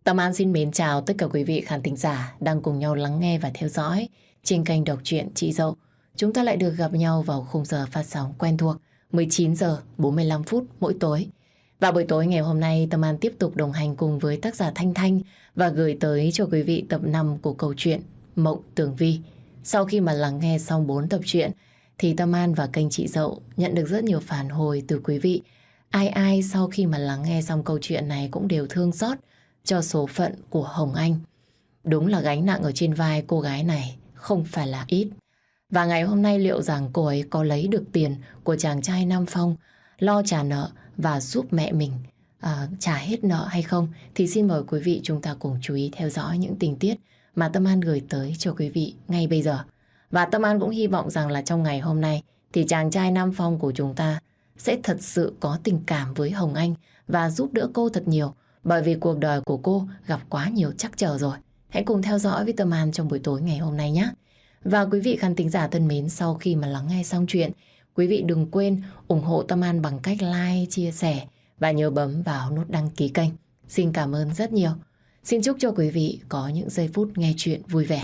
Tâm An xin mến chào tất cả quý vị khán thính giả đang cùng nhau lắng nghe và theo dõi trên kênh đọc truyện Chị Dậu. Chúng ta lại được gặp nhau vào khung giờ phát sóng quen thuộc 19 giờ 45 phút mỗi tối. Và buổi tối ngày hôm nay Tâm An tiếp tục đồng hành cùng với tác giả Thanh Thanh và gửi tới cho quý vị tập 5 của câu chuyện Mộng Tưởng Vi. Sau khi mà lắng nghe xong 4 tập truyện thì Tâm An và kênh Chị Dậu nhận được rất nhiều phản hồi từ quý vị. Ai sau khi mà lắng nghe xong câu chuyện này cũng đều thương xót cho số phận của Hồng Anh. Đúng là gánh nặng ở trên vai cô gái này không phải là ít. Và ngày hôm nay liệu rằng cô ấy có lấy được tiền của chàng trai Nam Phong lo trả nợ và giúp mẹ mình trả hết nợ hay không, thì xin mời quý vị chúng ta cùng chú ý theo dõi những tình tiết mà Tâm An gửi tới cho quý vị ngay bây giờ. Và Tâm An cũng hy vọng rằng là trong ngày hôm nay thì chàng trai Nam Phong của chúng ta sẽ thật sự có tình cảm với Hồng Anh và giúp đỡ cô thật nhiều, bởi vì cuộc đời của cô gặp quá nhiều trắc trở rồi. Hãy cùng theo dõi với Tâm An trong buổi tối ngày hôm nay nhé. Và quý vị khán thính giả thân mến, sau khi mà lắng nghe xong chuyện, quý vị đừng quên ủng hộ Tâm An bằng cách like, chia sẻ và nhớ bấm vào nút đăng ký kênh. Xin cảm ơn rất nhiều. Xin chúc cho quý vị có những giây phút nghe chuyện vui vẻ.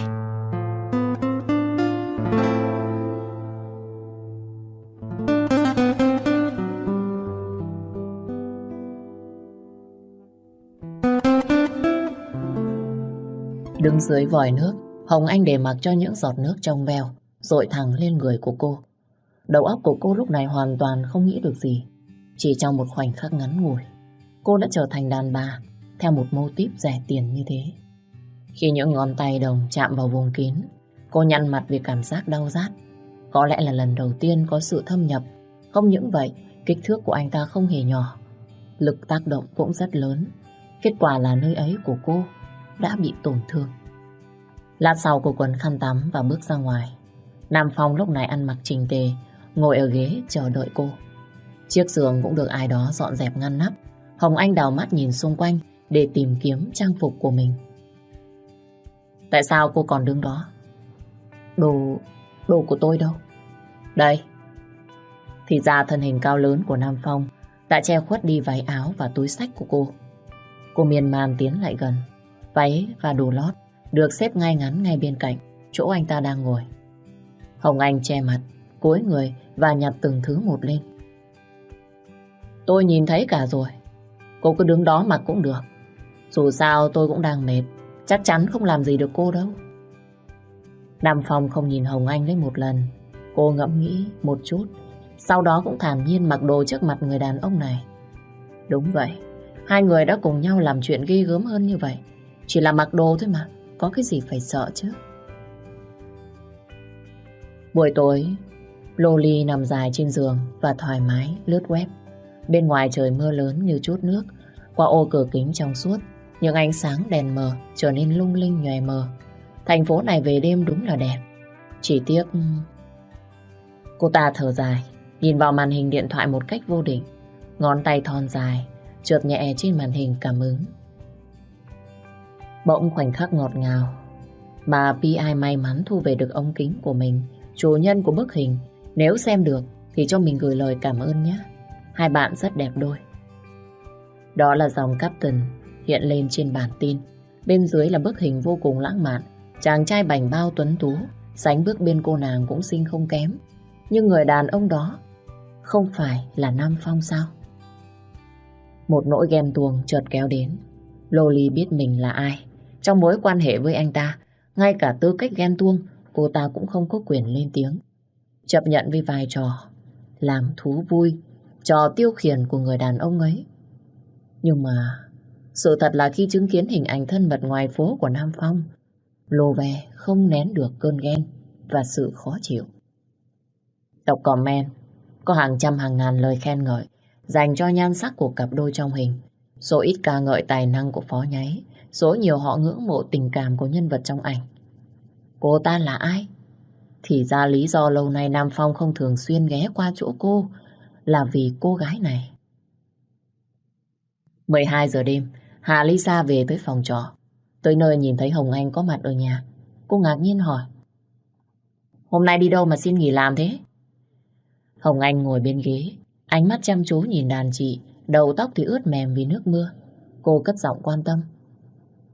Đứng dưới vòi nước, Hồng Anh để mặc cho những giọt nước trong veo dội thẳng lên người của cô. Đầu óc của cô lúc này hoàn toàn không nghĩ được gì. Chỉ trong một khoảnh khắc ngắn ngủi, cô đã trở thành đàn bà theo một mô típ rẻ tiền như thế. Khi những ngón tay đồng chạm vào vùng kín, cô nhăn mặt vì cảm giác đau rát. Có lẽ là lần đầu tiên có sự thâm nhập. Không những vậy, kích thước của anh ta không hề nhỏ, lực tác động cũng rất lớn. Kết quả là nơi ấy của cô đã bị tổn thương. Lát sau cô quấn khăn tắm và bước ra ngoài. Nam Phong lúc này ăn mặc chỉnh tề, ngồi ở ghế chờ đợi cô. Chiếc giường cũng được ai đó dọn dẹp ngăn nắp. Hồng Anh đảo mắt nhìn xung quanh để tìm kiếm trang phục của mình. Tại sao cô còn đứng đó? Đồ của tôi đâu? Đây. Thì ra thân hình cao lớn của Nam Phong đã che khuất đi váy áo và túi xách của cô. Cô miên man tiến lại gần. Váy và đồ lót được xếp ngay ngắn ngay bên cạnh chỗ anh ta đang ngồi. Hồng Anh che mặt, cúi người và nhặt từng thứ một lên. Tôi nhìn thấy cả rồi. Cô cứ đứng đó mặc cũng được. Dù sao tôi cũng đang mệt, chắc chắn không làm gì được cô đâu. Nam Phong không nhìn Hồng Anh lấy một lần. Cô ngẫm nghĩ một chút, sau đó cũng thản nhiên mặc đồ trước mặt người đàn ông này. Đúng vậy, hai người đã cùng nhau làm chuyện ghê gớm hơn như vậy. Chỉ là mặc đồ thôi mà, có cái gì phải sợ chứ. Buổi tối, Loli nằm dài trên giường và thoải mái lướt web. Bên ngoài trời mưa lớn như chút nước. Qua ô cửa kính trong suốt, những ánh sáng đèn mờ trở nên lung linh nhòe mờ. Thành phố này về đêm đúng là đẹp. Chỉ tiếc... Cô ta thở dài, nhìn vào màn hình điện thoại một cách vô định. Ngón tay thon dài trượt nhẹ trên màn hình cảm ứng. Bỗng khoảnh khắc ngọt ngào, bà PI may mắn thu về được ống kính của mình. Chủ nhân của bức hình, nếu xem được thì cho mình gửi lời cảm ơn nhé. Hai bạn rất đẹp đôi. Đó là dòng caption hiện lên trên bản tin. Bên dưới là bức hình vô cùng lãng mạn. Chàng trai bảnh bao tuấn tú, sánh bước bên cô nàng cũng xinh không kém. Nhưng người đàn ông đó không phải là Nam Phong sao? Một nỗi ghen tuông chợt kéo đến. Loli biết mình là ai trong mối quan hệ với anh ta. Ngay cả tư cách ghen tuông cô ta cũng không có quyền lên tiếng. Chấp nhận với vai trò làm thú vui, trò tiêu khiển của người đàn ông ấy. Nhưng mà sự thật là khi chứng kiến hình ảnh thân mật ngoài phố của Nam Phong, Lô Ve không nén được cơn ghen và sự khó chịu. Đọc comment có hàng trăm hàng ngàn lời khen ngợi dành cho nhan sắc của cặp đôi trong hình. Số ít ca ngợi tài năng của phó nháy, số nhiều họ ngưỡng mộ tình cảm của nhân vật trong ảnh. Cô ta là ai? Thì ra lý do lâu nay Nam Phong không thường xuyên ghé qua chỗ cô là vì cô gái này. 12 giờ đêm, Hà Lisa về tới phòng trọ. Tới nơi nhìn thấy Hồng Anh có mặt ở nhà. Cô ngạc nhiên hỏi: Hôm nay đi đâu mà xin nghỉ làm thế? Hồng Anh ngồi bên ghế, ánh mắt chăm chú nhìn đàn chị, đầu tóc thì ướt mềm vì nước mưa. Cô cất giọng quan tâm: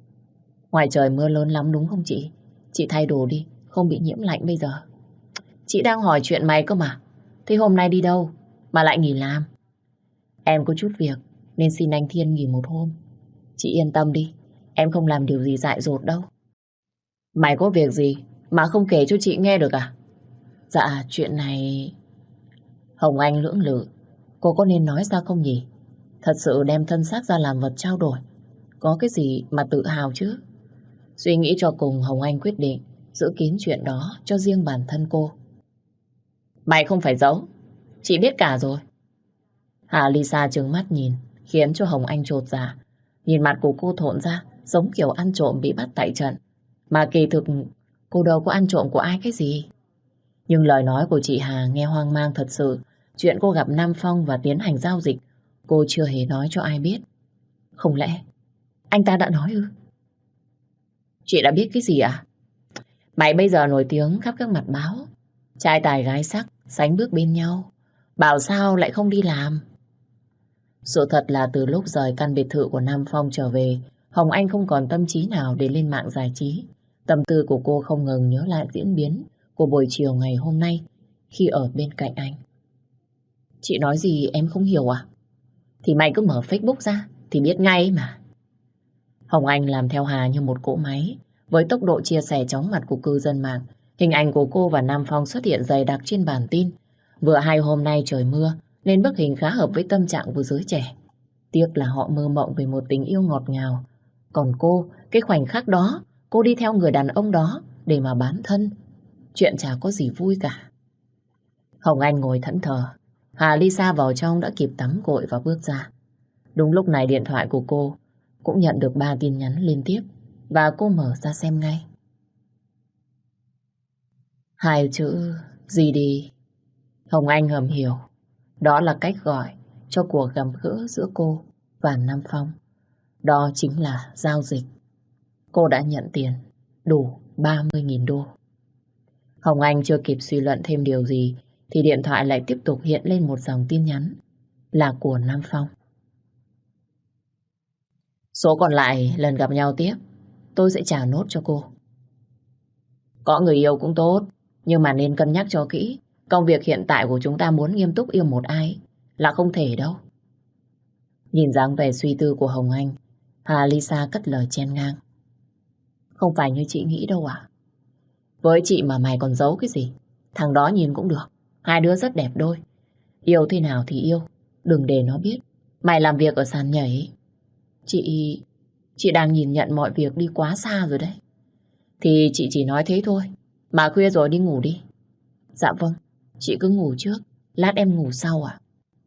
Ngoài trời mưa lớn lắm đúng không chị? Chị thay đồ đi, không bị nhiễm lạnh bây giờ. Chị đang hỏi chuyện mày cơ mà. Thế hôm nay đi đâu mà lại nghỉ làm? Em có chút việc nên xin anh Thiên nghỉ một hôm. Chị yên tâm đi, em không làm điều gì dại dột đâu. Mày có việc gì mà không kể cho chị nghe được à? Dạ, chuyện này... Hồng Anh lưỡng lự. Cô có nên nói ra không nhỉ? Thật sự đem thân xác ra làm vật trao đổi. Có cái gì mà tự hào chứ? Suy nghĩ cho cùng, Hồng Anh quyết định giữ kín chuyện đó cho riêng bản thân cô. Mày không phải giấu. Chị biết cả rồi. Hà Lisa trừng mắt nhìn, khiến cho Hồng Anh chột dạ. Nhìn mặt của cô thộn ra, giống kiểu ăn trộm bị bắt tại trận. Mà kỳ thực, cô đâu có ăn trộm của ai cái gì. Nhưng lời nói của chị Hà nghe hoang mang thật sự. Chuyện cô gặp Nam Phong và tiến hành giao dịch, cô chưa hề nói cho ai biết. Không lẽ anh ta đã nói ư? Chị đã biết cái gì à? Mày bây giờ nổi tiếng khắp các mặt báo. Trai tài gái sắc, sánh bước bên nhau. Bảo sao lại không đi làm? Sự thật là từ lúc rời căn biệt thự của Nam Phong trở về, Hồng Anh không còn tâm trí nào để lên mạng giải trí. Tâm tư của cô không ngừng nhớ lại diễn biến của buổi chiều ngày hôm nay khi ở bên cạnh anh. Chị nói gì em không hiểu à? Thì mày cứ mở Facebook ra thì biết ngay mà. Hồng Anh làm theo Hà như một cỗ máy. Với tốc độ chia sẻ chóng mặt của cư dân mạng, hình ảnh của cô và Nam Phong xuất hiện dày đặc trên bản tin. Vừa hay hôm nay trời mưa nên bức hình khá hợp với tâm trạng của giới trẻ. Tiếc là họ mơ mộng về một tình yêu ngọt ngào. Còn cô, cái khoảnh khắc đó, cô đi theo người đàn ông đó để mà bán thân. Chuyện chả có gì vui cả. Hồng Anh ngồi thẫn thờ. Hà Lisa vào trong đã kịp tắm gội và bước ra. Đúng lúc này điện thoại của cô cũng nhận được 3 tin nhắn liên tiếp và cô mở ra xem ngay. Hai chữ gì đi? Hồng Anh ngầm hiểu. Đó là cách gọi cho cuộc gặp gỡ giữa cô và Nam Phong. Đó chính là giao dịch. Cô đã nhận tiền đủ 30.000 đô. Hồng Anh chưa kịp suy luận thêm điều gì thì điện thoại lại tiếp tục hiện lên một dòng tin nhắn là của Nam Phong. Số còn lại lần gặp nhau tiếp, tôi sẽ trả nốt cho cô. Có người yêu cũng tốt, nhưng mà nên cân nhắc cho kỹ. Công việc hiện tại của chúng ta muốn nghiêm túc yêu một ai là không thể đâu. Nhìn dáng vẻ suy tư của Hồng Anh, Hà Lisa cất lời chen ngang. Không phải như chị nghĩ đâu à? Với chị mà mày còn giấu cái gì? Thằng đó nhìn cũng được, hai đứa rất đẹp đôi. Yêu thế nào thì yêu, đừng để nó biết mày làm việc ở sàn nhảy. Chị đang nhìn nhận mọi việc đi quá xa rồi đấy. Thì chị chỉ nói thế thôi. Mà khuya rồi đi ngủ đi. Dạ vâng, chị cứ ngủ trước, lát em ngủ sau à?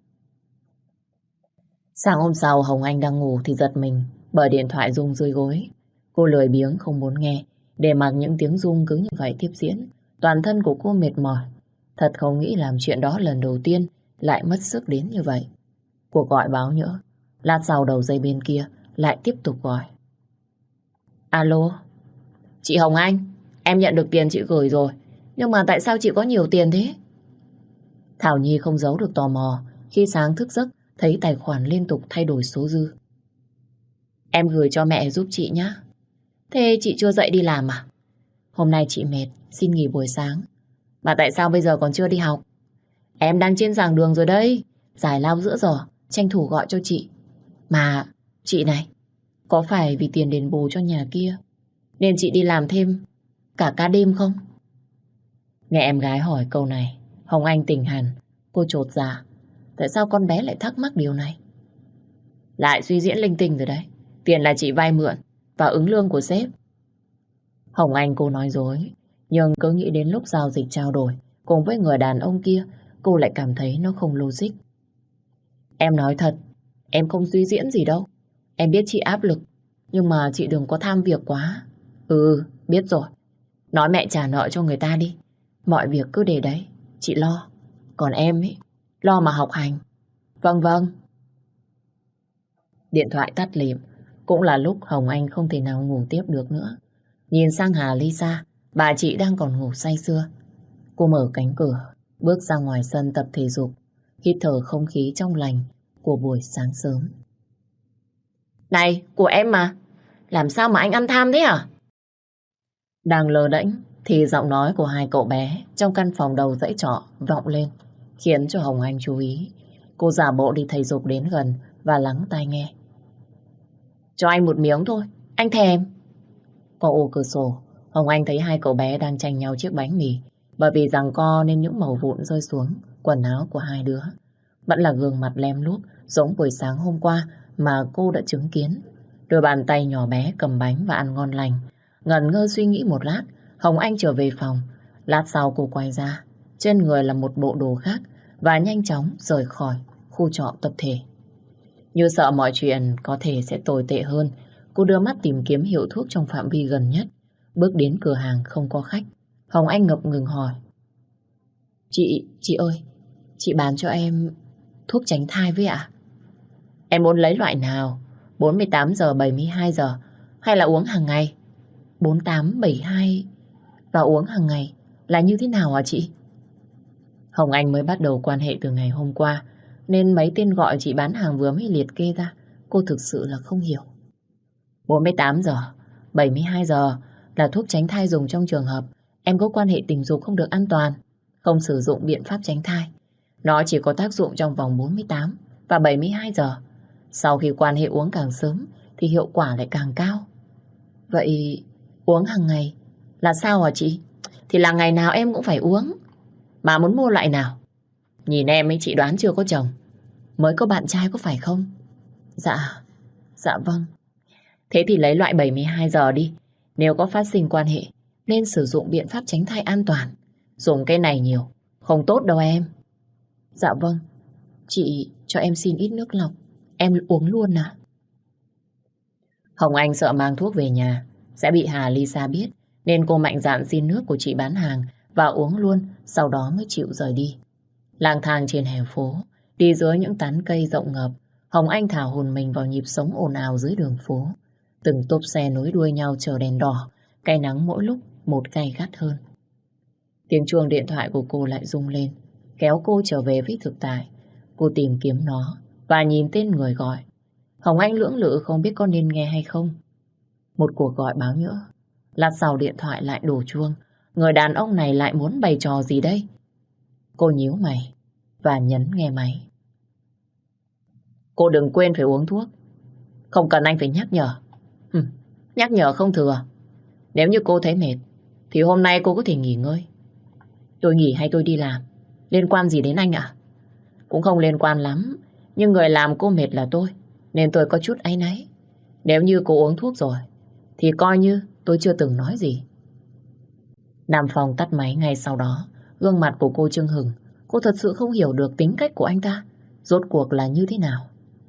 Sáng hôm sau Hồng Anh đang ngủ thì giật mình bởi điện thoại rung dưới gối. Cô lười biếng không muốn nghe, để mặc những tiếng rung cứ như vậy tiếp diễn. Toàn thân của cô mệt mỏi. Thật không nghĩ làm chuyện đó lần đầu tiên lại mất sức đến như vậy. Cuộc gọi báo nhỡ. Lát sau đầu dây bên kia lại tiếp tục gọi. Alo, chị Hồng Anh, em nhận được tiền chị gửi rồi. Nhưng mà tại sao chị có nhiều tiền thế? Thảo Nhi không giấu được tò mò khi sáng thức giấc thấy tài khoản liên tục thay đổi số dư. Em gửi cho mẹ giúp chị nhé. Thế chị chưa dậy đi làm à? Hôm nay chị mệt, xin nghỉ buổi sáng. Mà tại sao bây giờ còn chưa đi học? Em đang trên giảng đường rồi đấy. Giải lao giữa giờ, tranh thủ gọi cho chị. Mà, chị này, có phải vì tiền đền bù cho nhà kia nên chị đi làm thêm cả ca đêm không? Nghe em gái hỏi câu này, Hồng Anh tỉnh hẳn. Cô chột dạ. Tại sao con bé lại thắc mắc điều này? Lại suy diễn linh tinh rồi đấy. Tiền là chị vay mượn và ứng lương của sếp. Hồng Anh cô nói dối, nhưng cứ nghĩ đến lúc giao dịch trao đổi cùng với người đàn ông kia, cô lại cảm thấy nó không logic. Em nói thật, em không suy diễn gì đâu. Em biết chị áp lực, nhưng mà chị đừng có tham việc quá. Ừ, biết rồi. Nói mẹ trả nợ cho người ta đi. Mọi việc cứ để đấy, chị lo. Còn em ấy, lo mà học hành. Vâng vâng. Điện thoại tắt lịm, cũng là lúc Hồng Anh không thể nào ngủ tiếp được nữa. Nhìn sang Hà Lisa, bà chị đang còn ngủ say sưa. Cô mở cánh cửa, bước ra ngoài sân tập thể dục, hít thở không khí trong lành của buổi sáng sớm. Này, của em mà. Làm sao mà anh ăn tham thế à? Đang lơ đễnh thì giọng nói của hai cậu bé trong căn phòng đầu dãy trọ vọng lên, khiến cho Hồng Anh chú ý. Cô giả bộ đi thầy giục đến gần và lắng tai nghe. Cho anh một miếng thôi, anh thèm. Qua ô cửa sổ, Hồng Anh thấy hai cậu bé đang tranh nhau chiếc bánh mì. Bởi vì giằng co nên những mẩu vụn rơi xuống quần áo của hai đứa. Vẫn là gương mặt lem luốc giống buổi sáng hôm qua mà cô đã chứng kiến. Đôi bàn tay nhỏ bé cầm bánh và ăn ngon lành. Ngẩn ngơ suy nghĩ một lát, Hồng Anh trở về phòng. Lát sau cô quay ra, trên người là một bộ đồ khác và nhanh chóng rời khỏi khu trọ tập thể. Như sợ mọi chuyện có thể sẽ tồi tệ hơn, cô đưa mắt tìm kiếm hiệu thuốc trong phạm vi gần nhất. Bước đến cửa hàng không có khách, Hồng Anh ngập ngừng hỏi. Chị ơi, chị bán cho em thuốc tránh thai với ạ? Em muốn lấy loại nào? 48 giờ, 72 giờ hay là uống hàng ngày? 48, 72 và uống hàng ngày là như thế nào hả chị? Hồng Anh mới bắt đầu quan hệ từ ngày hôm qua nên mấy tên gọi chị bán hàng vừa mới liệt kê ra cô thực sự là không hiểu. 48 giờ, 72 giờ là thuốc tránh thai dùng trong trường hợp em có quan hệ tình dục không được an toàn, không sử dụng biện pháp tránh thai. Nó chỉ có tác dụng trong vòng 48 và 72 giờ. Sau khi quan hệ uống càng sớm thì hiệu quả lại càng cao. Vậy uống hàng ngày là sao hả chị? Thì là ngày nào em cũng phải uống. Mà muốn mua loại nào? Nhìn em ấy chị đoán chưa có chồng, mới có bạn trai có phải không? Dạ vâng. Thế thì lấy loại 72 giờ đi. Nếu có phát sinh quan hệ nên sử dụng biện pháp tránh thai an toàn. Dùng cái này nhiều không tốt đâu em. Dạ vâng. Chị cho em xin ít nước lọc, em uống luôn à? Hồng Anh sợ mang thuốc về nhà sẽ bị Hà Lisa biết nên cô mạnh dạn xin nước của chị bán hàng và uống luôn, sau đó mới chịu rời đi. Lang thang trên hè phố, đi dưới những tán cây rộng ngập, Hồng Anh thả hồn mình vào nhịp sống ồn ào dưới đường phố. Từng tốp xe nối đuôi nhau chờ đèn đỏ, cái nắng mỗi lúc một gay gắt hơn. Tiếng chuông điện thoại của cô lại rung lên, kéo cô trở về với thực tại. Cô tìm kiếm nó và nhìn tên người gọi. Hồng Anh lưỡng lự không biết có nên nghe hay không. Một cuộc gọi báo nhỡ. Lát sau điện thoại lại đổ chuông. Người đàn ông này lại muốn bày trò gì đây? Cô nhíu mày và nhấn nghe máy. Cô đừng quên phải uống thuốc. Không cần anh phải nhắc nhở. Nhắc nhở không thừa. Nếu như cô thấy mệt thì hôm nay cô có thể nghỉ ngơi. Tôi nghỉ hay tôi đi làm liên quan gì đến anh ạ? Cũng không liên quan lắm, nhưng người làm cô mệt là tôi, nên tôi có chút áy náy. Nếu như cô uống thuốc rồi thì coi như tôi chưa từng nói gì. Nam Phong tắt máy ngay sau đó. Gương mặt của cô chưng hửng. Cô thật sự không hiểu được tính cách của anh ta rốt cuộc là như thế nào.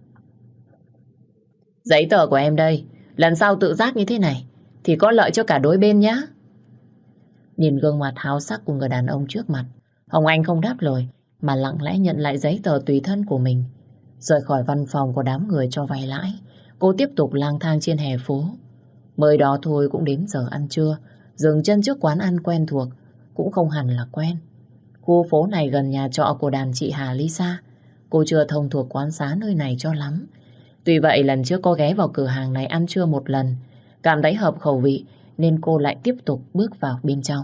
Giấy tờ của em đây. Lần sau tự giác như thế này thì có lợi cho cả đôi bên nhá. Nhìn gương mặt háo sắc của người đàn ông trước mặt, Hồng Anh không đáp lời mà lặng lẽ nhận lại giấy tờ tùy thân của mình. Rời khỏi văn phòng của đám người cho vay lãi, cô tiếp tục lang thang trên hè phố. Mới đó thôi cũng đến giờ ăn trưa, dừng chân trước quán ăn quen thuộc, cũng không hẳn là quen. Khu phố này gần nhà trọ của đàn chị Hà Lisa. Cô chưa thông thuộc quán xá nơi này cho lắm. Tuy vậy lần trước cô ghé vào cửa hàng này ăn trưa một lần, cảm thấy hợp khẩu vị nên cô lại tiếp tục bước vào bên trong.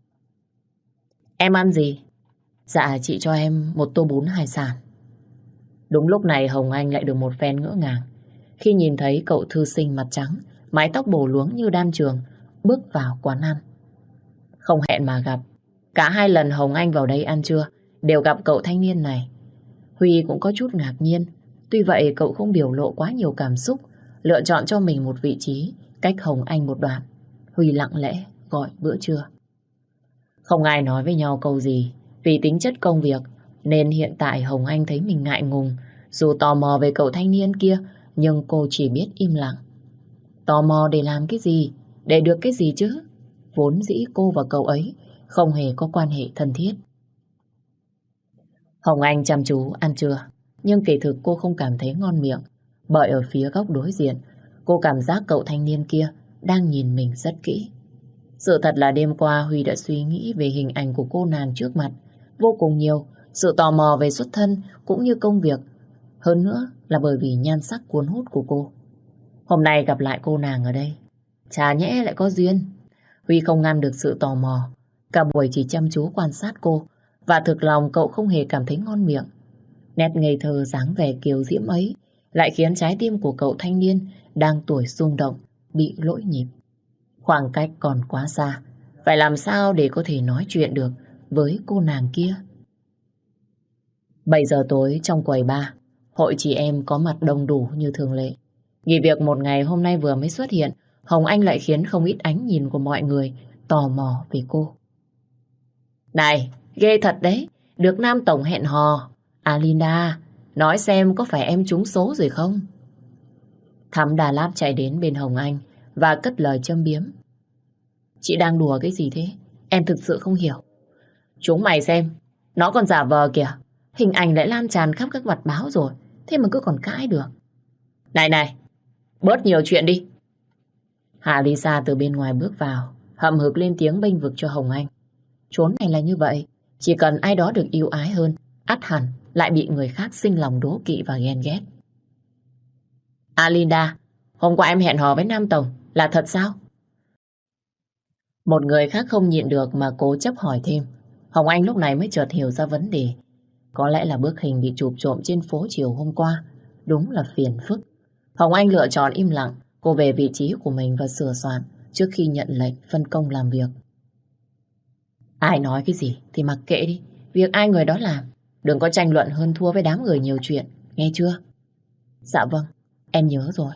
Em ăn gì? Dạ chị cho em một tô bún hải sản. Đúng lúc này Hồng Anh lại được một phen ngỡ ngàng khi nhìn thấy cậu thư sinh mặt trắng, mái tóc bổ luống như đan trường bước vào quán ăn. Không hẹn mà gặp, cả hai lần Hồng Anh vào đây ăn trưa đều gặp cậu thanh niên này. Huy cũng có chút ngạc nhiên. Tuy vậy cậu không biểu lộ quá nhiều cảm xúc, lựa chọn cho mình một vị trí cách Hồng Anh một đoạn. Huy lặng lẽ gọi bữa trưa. Không ai nói với nhau câu gì, vì tính chất công việc nên hiện tại Hồng Anh thấy mình ngại ngùng. Dù tò mò về cậu thanh niên kia, nhưng cô chỉ biết im lặng. Tò mò để làm cái gì, để được cái gì chứ? Vốn dĩ cô và cậu ấy không hề có quan hệ thân thiết. Hồng Anh chăm chú ăn trưa, nhưng kỳ thực cô không cảm thấy ngon miệng, bởi ở phía góc đối diện, cô cảm giác cậu thanh niên kia đang nhìn mình rất kỹ. Sự thật là đêm qua Huy đã suy nghĩ về hình ảnh của cô nàng trước mặt vô cùng nhiều, sự tò mò về xuất thân cũng như công việc. Hơn nữa là bởi vì nhan sắc cuốn hút của cô. Hôm nay gặp lại cô nàng ở đây, chả nhẽ lại có duyên. Huy không ngăn được sự tò mò. Cả buổi chỉ chăm chú quan sát cô, và thực lòng cậu không hề cảm thấy ngon miệng. Nét ngây thơ dáng vẻ kiều diễm ấy lại khiến trái tim của cậu thanh niên đang tuổi rung động bị lỗi nhịp. Khoảng cách còn quá xa, phải làm sao để có thể nói chuyện được với cô nàng kia? 7 giờ tối trong quầy bar, hội chị em có mặt đông đủ như thường lệ. Nghỉ việc một ngày hôm nay vừa mới xuất hiện, Hồng Anh lại khiến không ít ánh nhìn của mọi người tò mò về cô. Này, ghê thật đấy, được Nam Tổng hẹn hò. À Linda, nói xem có phải em trúng số rồi không? Thắm Đà Lạt chạy đến bên Hồng Anh và cất lời châm biếm. Chị đang đùa cái gì thế? Em thực sự không hiểu. Chúng mày xem, nó còn giả vờ kìa. Hình ảnh lại lan tràn khắp các mặt báo rồi, thế mà cứ còn cãi được. Này này, bớt nhiều chuyện đi. Hạ Lisa từ bên ngoài bước vào, hậm hực lên tiếng bênh vực cho Hồng Anh. Chốn này là như vậy, chỉ cần ai đó được yêu ái hơn, ắt hẳn lại bị người khác sinh lòng đố kỵ và ghen ghét. À Linda, hôm qua em hẹn hò với Nam Tổng, là thật sao? Một người khác không nhịn được mà cố chấp hỏi thêm. Hồng Anh lúc này mới chợt hiểu ra vấn đề. Có lẽ là bức hình bị chụp trộm trên phố chiều hôm qua. Đúng là phiền phức. Hồng Anh lựa chọn im lặng. Cô về vị trí của mình và sửa soạn trước khi nhận lệnh phân công làm việc. Ai nói cái gì thì mặc kệ đi. Việc ai người đó làm. Đừng có tranh luận hơn thua với đám người nhiều chuyện. Nghe chưa? Dạ vâng, em nhớ rồi.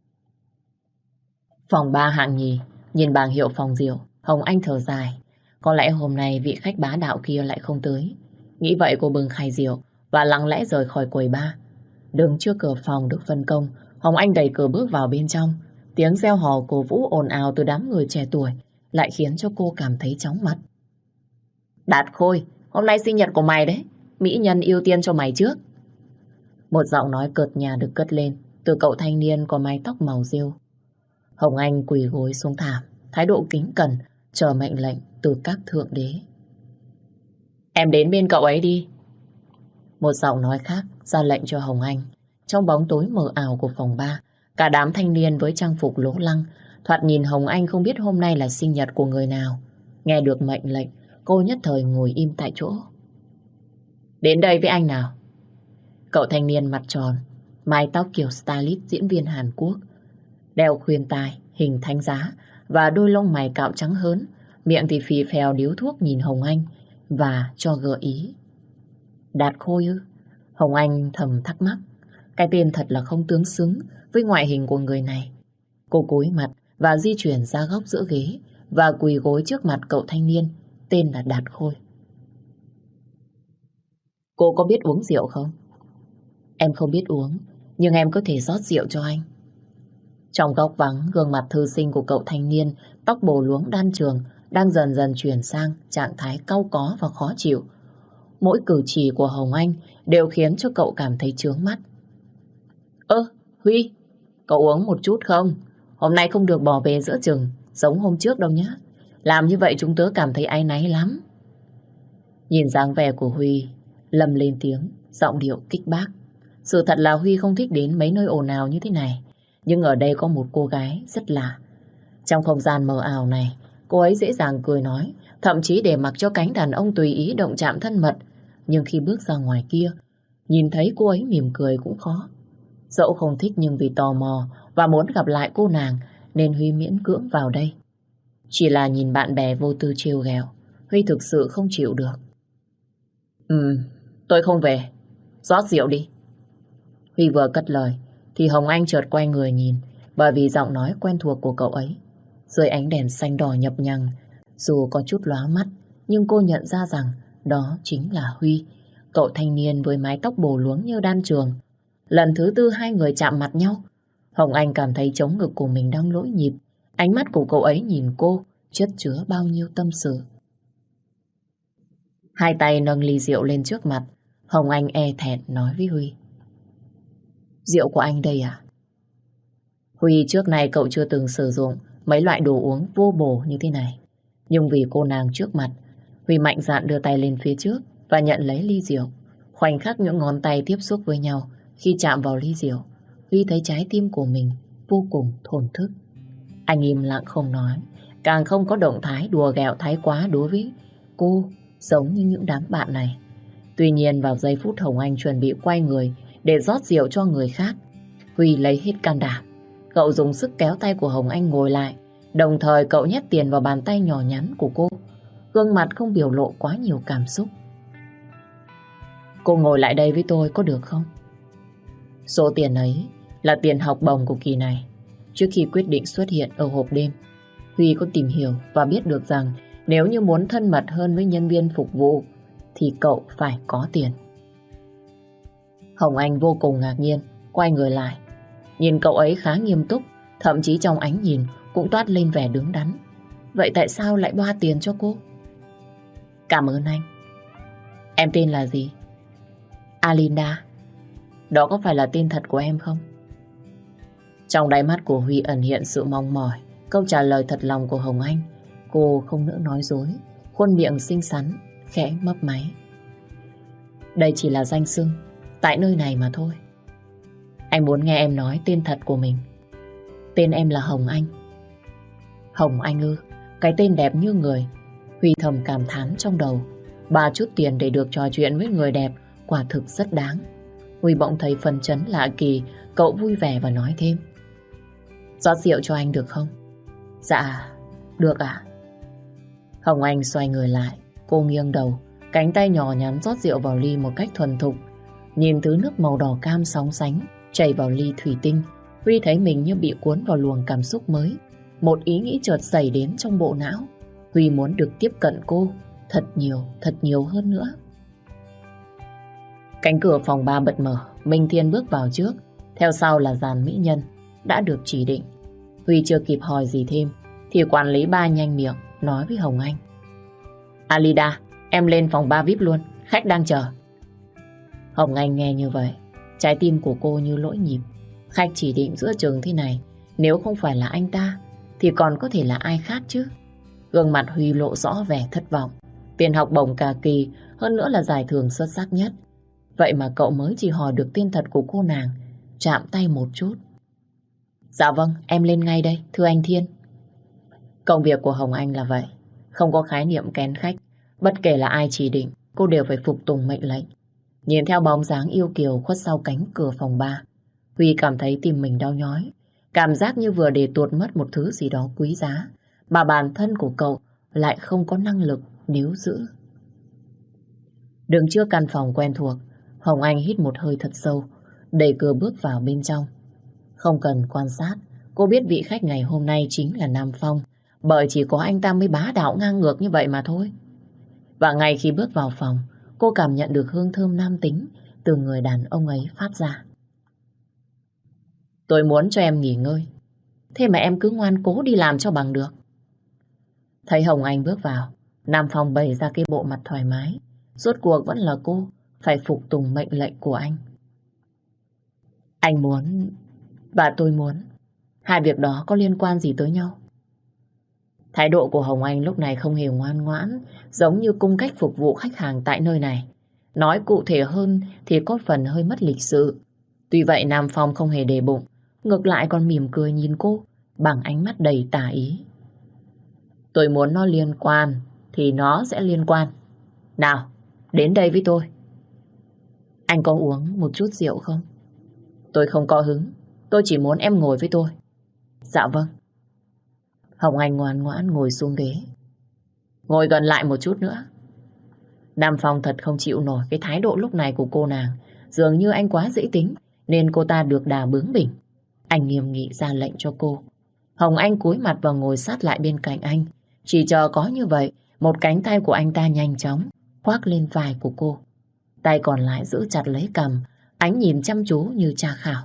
Phòng 3 hạng nhì. Nhìn bảng hiệu phòng rượu, Hồng Anh thở dài. Có lẽ hôm nay vị khách bá đạo kia lại không tới. Nghĩ vậy cô bưng khay rượu và lặng lẽ rời khỏi quầy bar. Đứng trước cửa phòng được phân công, Hồng Anh đẩy cửa bước vào bên trong. Tiếng reo hò cổ vũ ồn ào từ đám người trẻ tuổi lại khiến cho cô cảm thấy chóng mặt. Đạt Khôi, hôm nay sinh nhật của mày đấy. Mỹ nhân ưu tiên cho mày trước. Một giọng nói cợt nhả được cất lên từ cậu thanh niên có mái tóc màu rêu. Hồng Anh quỳ gối xuống thảm, thái độ kính cẩn, chờ mệnh lệnh từ các thượng đế. Em đến bên cậu ấy đi. Một giọng nói khác ra lệnh cho Hồng Anh. Trong bóng tối mờ ảo của phòng bar, cả đám thanh niên với trang phục lố lăng, thoạt nhìn Hồng Anh không biết hôm nay là sinh nhật của người nào. Nghe được mệnh lệnh, cô nhất thời ngồi im tại chỗ. Đến đây với anh nào. Cậu thanh niên mặt tròn, mái tóc kiểu stylist diễn viên Hàn Quốc, đeo khuyên tai, hình thánh giá và đôi lông mày cạo trắng hớn, miệng thì phì phèo điếu thuốc nhìn Hồng Anh và cho gợi ý. Đạt Khôi ư? Hồng Anh thầm thắc mắc. Cái tên thật là không tương xứng với ngoại hình của người này. Cô cúi mặt và di chuyển ra góc giữa ghế và quỳ gối trước mặt cậu thanh niên tên là Đạt Khôi. Cô có biết uống rượu không? Em không biết uống, nhưng em có thể rót rượu cho anh. Trong góc vắng, gương mặt thư sinh của cậu thanh niên, tóc bồ luống đan trường, đang dần dần chuyển sang trạng thái cau có và khó chịu. Mỗi cử chỉ của Hồng Anh đều khiến cho cậu cảm thấy chướng mắt. Huy, cậu uống một chút không? Hôm nay không được bỏ về giữa chừng, giống hôm trước đâu nhé. Làm như vậy chúng tớ cảm thấy áy náy lắm. Nhìn dáng vẻ của Huy, Lâm lên tiếng, giọng điệu kích bác. Sự thật là Huy không thích đến mấy nơi ồn ào như thế này. Nhưng ở đây có một cô gái rất lạ. Trong không gian mờ ảo này, cô ấy dễ dàng cười nói, thậm chí để mặc cho cánh đàn ông tùy ý động chạm thân mật. Nhưng khi bước ra ngoài kia, nhìn thấy cô ấy mỉm cười cũng khó. Dẫu không thích nhưng vì tò mò và muốn gặp lại cô nàng nên Huy miễn cưỡng vào đây. Chỉ là nhìn bạn bè vô tư trêu ghẹo, Huy thực sự không chịu được. Tôi không về. Rót rượu đi. Huy vừa cất lời thì Hồng Anh chợt quay người nhìn, bởi vì giọng nói quen thuộc của cậu ấy. Dưới ánh đèn xanh đỏ nhập nhằng, dù có chút lóa mắt, nhưng cô nhận ra rằng đó chính là Huy, cậu thanh niên với mái tóc bồ luống như đan trường. Lần thứ tư hai người chạm mặt nhau, Hồng Anh cảm thấy trống ngực của mình đang lỗi nhịp. Ánh mắt của cậu ấy nhìn cô chất chứa bao nhiêu tâm sự. Hai tay nâng ly rượu lên trước mặt, Hồng Anh e thẹn nói với Huy. Rượu của anh đây à? Huy, trước này cậu chưa từng sử dụng mấy loại đồ uống vô bổ như thế này. Nhưng vì cô nàng trước mặt, Huy mạnh dạn đưa tay lên phía trước và nhận lấy ly rượu. Khoảnh khắc những ngón tay tiếp xúc với nhau, khi chạm vào ly rượu, Huy thấy trái tim của mình vô cùng thổn thức. Anh im lặng không nói, càng không có động thái đùa ghẹo thái quá đối với cô, giống như những đám bạn này. Tuy nhiên vào giây phút Hồng Anh chuẩn bị quay người để rót rượu cho người khác, Huy lấy hết can đảm. Cậu dùng sức kéo tay của Hồng Anh ngồi lại, đồng thời cậu nhét tiền vào bàn tay nhỏ nhắn của cô. Gương mặt không biểu lộ quá nhiều cảm xúc. Cô ngồi lại đây với tôi có được không? Số tiền ấy là tiền học bổng của kỳ này. Trước khi quyết định xuất hiện ở hộp đêm, Huy có tìm hiểu và biết được rằng nếu như muốn thân mật hơn với nhân viên phục vụ thì cậu phải có tiền. Hồng Anh vô cùng ngạc nhiên, quay người lại. Nhìn cậu ấy khá nghiêm túc, thậm chí trong ánh nhìn cũng toát lên vẻ đứng đắn. Vậy tại sao lại boa tiền cho cô? Cảm ơn anh. Em tên là gì? Alinda. Đó có phải là tên thật của em không? Trong đáy mắt của Huy ẩn hiện sự mong mỏi. Câu trả lời thật lòng của Hồng Anh. Cô không nỡ nói dối, khuôn miệng xinh xắn, khẽ mấp máy. Đây chỉ là danh xưng tại nơi này mà thôi. Anh muốn nghe em nói tên thật của mình. Tên em là Hồng Anh. Hồng Anh ư? Cái tên đẹp như người. Huy thầm cảm thán trong đầu. 3 chút tiền để được trò chuyện với người đẹp quả thực rất đáng. Huy bỗng thấy phần chấn lạ kỳ. Cậu vui vẻ và nói thêm. Rót rượu cho anh được không? Dạ, được ạ. Hồng Anh xoay người lại. Cô nghiêng đầu, cánh tay nhỏ nhắn rót rượu vào ly một cách thuần thục. Nhìn thứ nước màu đỏ cam sóng sánh chảy vào ly thủy tinh, Huy thấy mình như bị cuốn vào luồng cảm xúc mới. Một ý nghĩ chợt xảy đến trong bộ não. Huy muốn được tiếp cận cô thật nhiều hơn nữa. Cánh cửa phòng 3 bật mở, Minh Thiên bước vào trước, theo sau là dàn mỹ nhân đã được chỉ định. Huy chưa kịp hỏi gì thêm thì quản lý ba nhanh miệng nói với Hồng Anh. Alida, em lên phòng 3 VIP luôn, khách đang chờ. Hồng Anh nghe như vậy, trái tim của cô như lỗi nhịp. Khách chỉ định giữa trường thế này, nếu không phải là anh ta thì còn có thể là ai khác chứ. Gương mặt Huy lộ rõ vẻ thất vọng. Tiền học bổng cả kỳ, hơn nữa là giải thưởng xuất sắc nhất. Vậy mà cậu mới chỉ hỏi được tên thật của cô nàng, chạm tay một chút. Dạ vâng, em lên ngay đây, thưa anh Thiên. Công việc của Hồng Anh là vậy, không có khái niệm kén khách. Bất kể là ai chỉ định, cô đều phải phục tùng mệnh lệnh. Nhìn theo bóng dáng yêu kiều khuất sau cánh cửa phòng 3, Huy cảm thấy tim mình đau nhói. Cảm giác như vừa để tuột mất một thứ gì đó quý giá, mà bản thân của cậu lại không có năng lực níu giữ. Đứng trước căn phòng quen thuộc, Hồng Anh hít một hơi thật sâu, đẩy cửa bước vào bên trong. Không cần quan sát, cô biết vị khách ngày hôm nay chính là Nam Phong, bởi chỉ có anh ta mới bá đạo ngang ngược như vậy mà thôi. Và ngay khi bước vào phòng, cô cảm nhận được hương thơm nam tính từ người đàn ông ấy phát ra. Tôi muốn cho em nghỉ ngơi, thế mà em cứ ngoan cố đi làm cho bằng được. Thấy Hồng Anh bước vào, Nam Phong bày ra cái bộ mặt thoải mái. Rốt cuộc vẫn là cô phải phục tùng mệnh lệnh của anh. Anh muốn và tôi muốn, hai việc đó có liên quan gì tới nhau? Thái độ của Hồng Anh lúc này không hề ngoan ngoãn, giống như cung cách phục vụ khách hàng tại nơi này. Nói cụ thể hơn thì có phần hơi mất lịch sự. Tuy vậy Nam Phong không hề để bụng, ngược lại còn mỉm cười nhìn cô bằng ánh mắt đầy tà ý. Tôi muốn nó liên quan thì nó sẽ liên quan. Nào, đến đây với tôi. Anh có uống một chút rượu không? Tôi không có hứng, tôi chỉ muốn em ngồi với tôi. Dạ vâng. Hồng Anh ngoan ngoãn ngồi xuống ghế. Ngồi gần lại một chút nữa. Nam Phong thật không chịu nổi cái thái độ lúc này của cô nàng. Dường như anh quá dễ tính nên cô ta được đà bướng bỉnh. Anh nghiêm nghị ra lệnh cho cô. Hồng Anh cúi mặt và ngồi sát lại bên cạnh anh. Chỉ chờ có như vậy, một cánh tay của anh ta nhanh chóng khoác lên vai của cô. Tay còn lại giữ chặt lấy cằm, ánh nhìn chăm chú như tra khảo.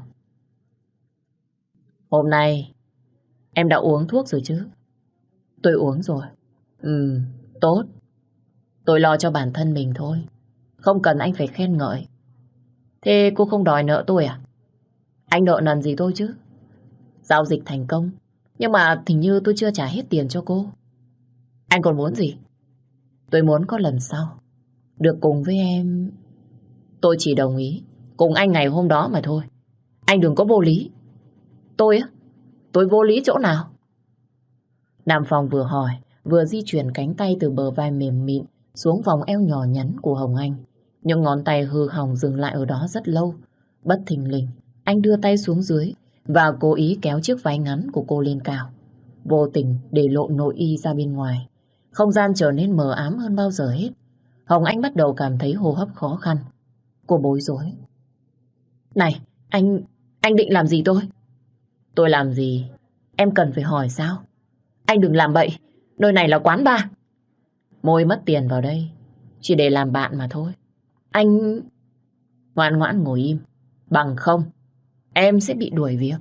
Hôm nay em đã uống thuốc rồi chứ? Tôi uống rồi. Tốt. Tôi lo cho bản thân mình thôi, không cần anh phải khen ngợi. Thế cô không đòi nợ tôi à? Anh nợ nần gì tôi chứ? Giao dịch thành công, nhưng mà hình như tôi chưa trả hết tiền cho cô. Anh còn muốn gì? Tôi muốn có lần sau được cùng với em. Tôi chỉ đồng ý cùng anh ngày hôm đó mà thôi. Anh đừng có vô lý. Tôi á? Tôi vô lý chỗ nào? Nam Phong vừa hỏi, vừa di chuyển cánh tay từ bờ vai mềm mịn xuống vòng eo nhỏ nhắn của Hồng Anh. Những ngón tay hư hỏng dừng lại ở đó rất lâu. Bất thình lình, anh đưa tay xuống dưới và cố ý kéo chiếc váy ngắn của cô lên cao. Vô tình để lộ nội y ra bên ngoài. Không gian trở nên mờ ám hơn bao giờ hết. Hồng Anh bắt đầu cảm thấy hô hấp khó khăn. Cô bối rối. Này, anh định làm gì tôi? Tôi làm gì? Em cần phải hỏi sao? Anh đừng làm bậy, nơi này là quán bar. Môi mất tiền vào đây, chỉ để làm bạn mà thôi. Anh... Ngoan ngoãn ngồi im, bằng không, em sẽ bị đuổi việc.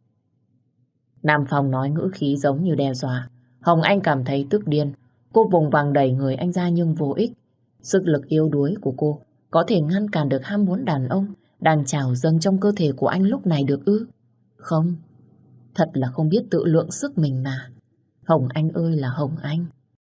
Nam Phong nói ngữ khí giống như đe dọa. Hồng Anh cảm thấy tức điên. Cô vùng vằng đẩy người anh ra nhưng vô ích. Sức lực yếu đuối của cô có thể ngăn cản được ham muốn đàn ông đang trào dâng trong cơ thể của anh lúc này được ư? Không, thật là không biết tự lượng sức mình mà. Hồng Anh ơi là Hồng Anh.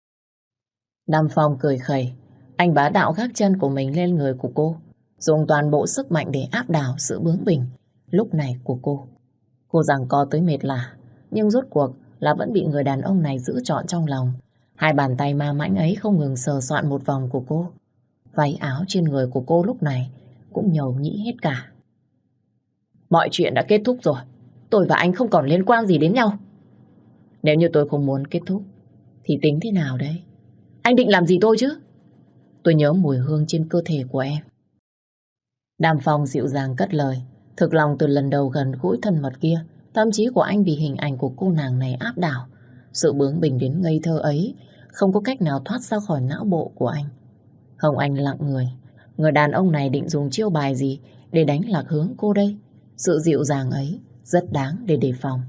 Nam Phong cười khẩy. Anh bá đạo gác chân của mình lên người của cô, dùng toàn bộ sức mạnh để áp đảo sự bướng bỉnh lúc này của cô. Cô giằng co tới mệt lả, nhưng rốt cuộc là vẫn bị người đàn ông này giữ trọn trong lòng. Hai bàn tay ma mãnh ấy không ngừng sờ soạn một vòng của cô. Váy áo trên người của cô lúc này cũng nhầu nhĩ hết cả. Mọi chuyện đã kết thúc rồi. Tôi và anh không còn liên quan gì đến nhau. Nếu như tôi không muốn kết thúc thì tính thế nào đây? Anh định làm gì tôi chứ? Tôi nhớ mùi hương trên cơ thể của em. Đàm Phong dịu dàng cất lời. Thực lòng từ lần đầu gần gũi thân mật kia, tâm trí của anh bị hình ảnh của cô nàng này áp đảo. Sự bướng bỉnh đến ngây thơ ấy không có cách nào thoát ra khỏi não bộ của anh. Hồng Anh lặng người. Người đàn ông này định dùng chiêu bài gì để đánh lạc hướng cô đây? Sự dịu dàng ấy rất đáng để đề phòng.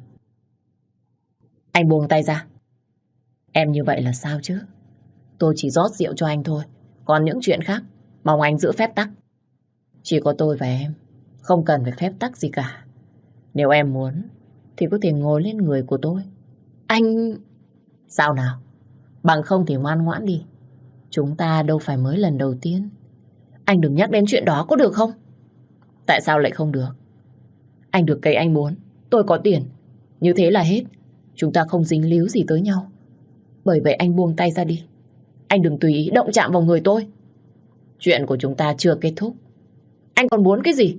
Anh buông tay ra. Em như vậy là sao chứ? Tôi chỉ rót rượu cho anh thôi. Còn những chuyện khác mong anh giữ phép tắc. Chỉ có tôi và em, không cần phải phép tắc gì cả. Nếu em muốn thì có thể ngồi lên người của tôi. Anh... Sao nào? Bằng không thì ngoan ngoãn đi. Chúng ta đâu phải mới lần đầu tiên. Anh đừng nhắc đến chuyện đó có được không? Tại sao lại không được? Anh được cái anh muốn, tôi có tiền. Như thế là hết. Chúng ta không dính líu gì tới nhau. Bởi vậy anh buông tay ra đi. Anh đừng tùy ý động chạm vào người tôi. Chuyện của chúng ta chưa kết thúc. Anh còn muốn cái gì?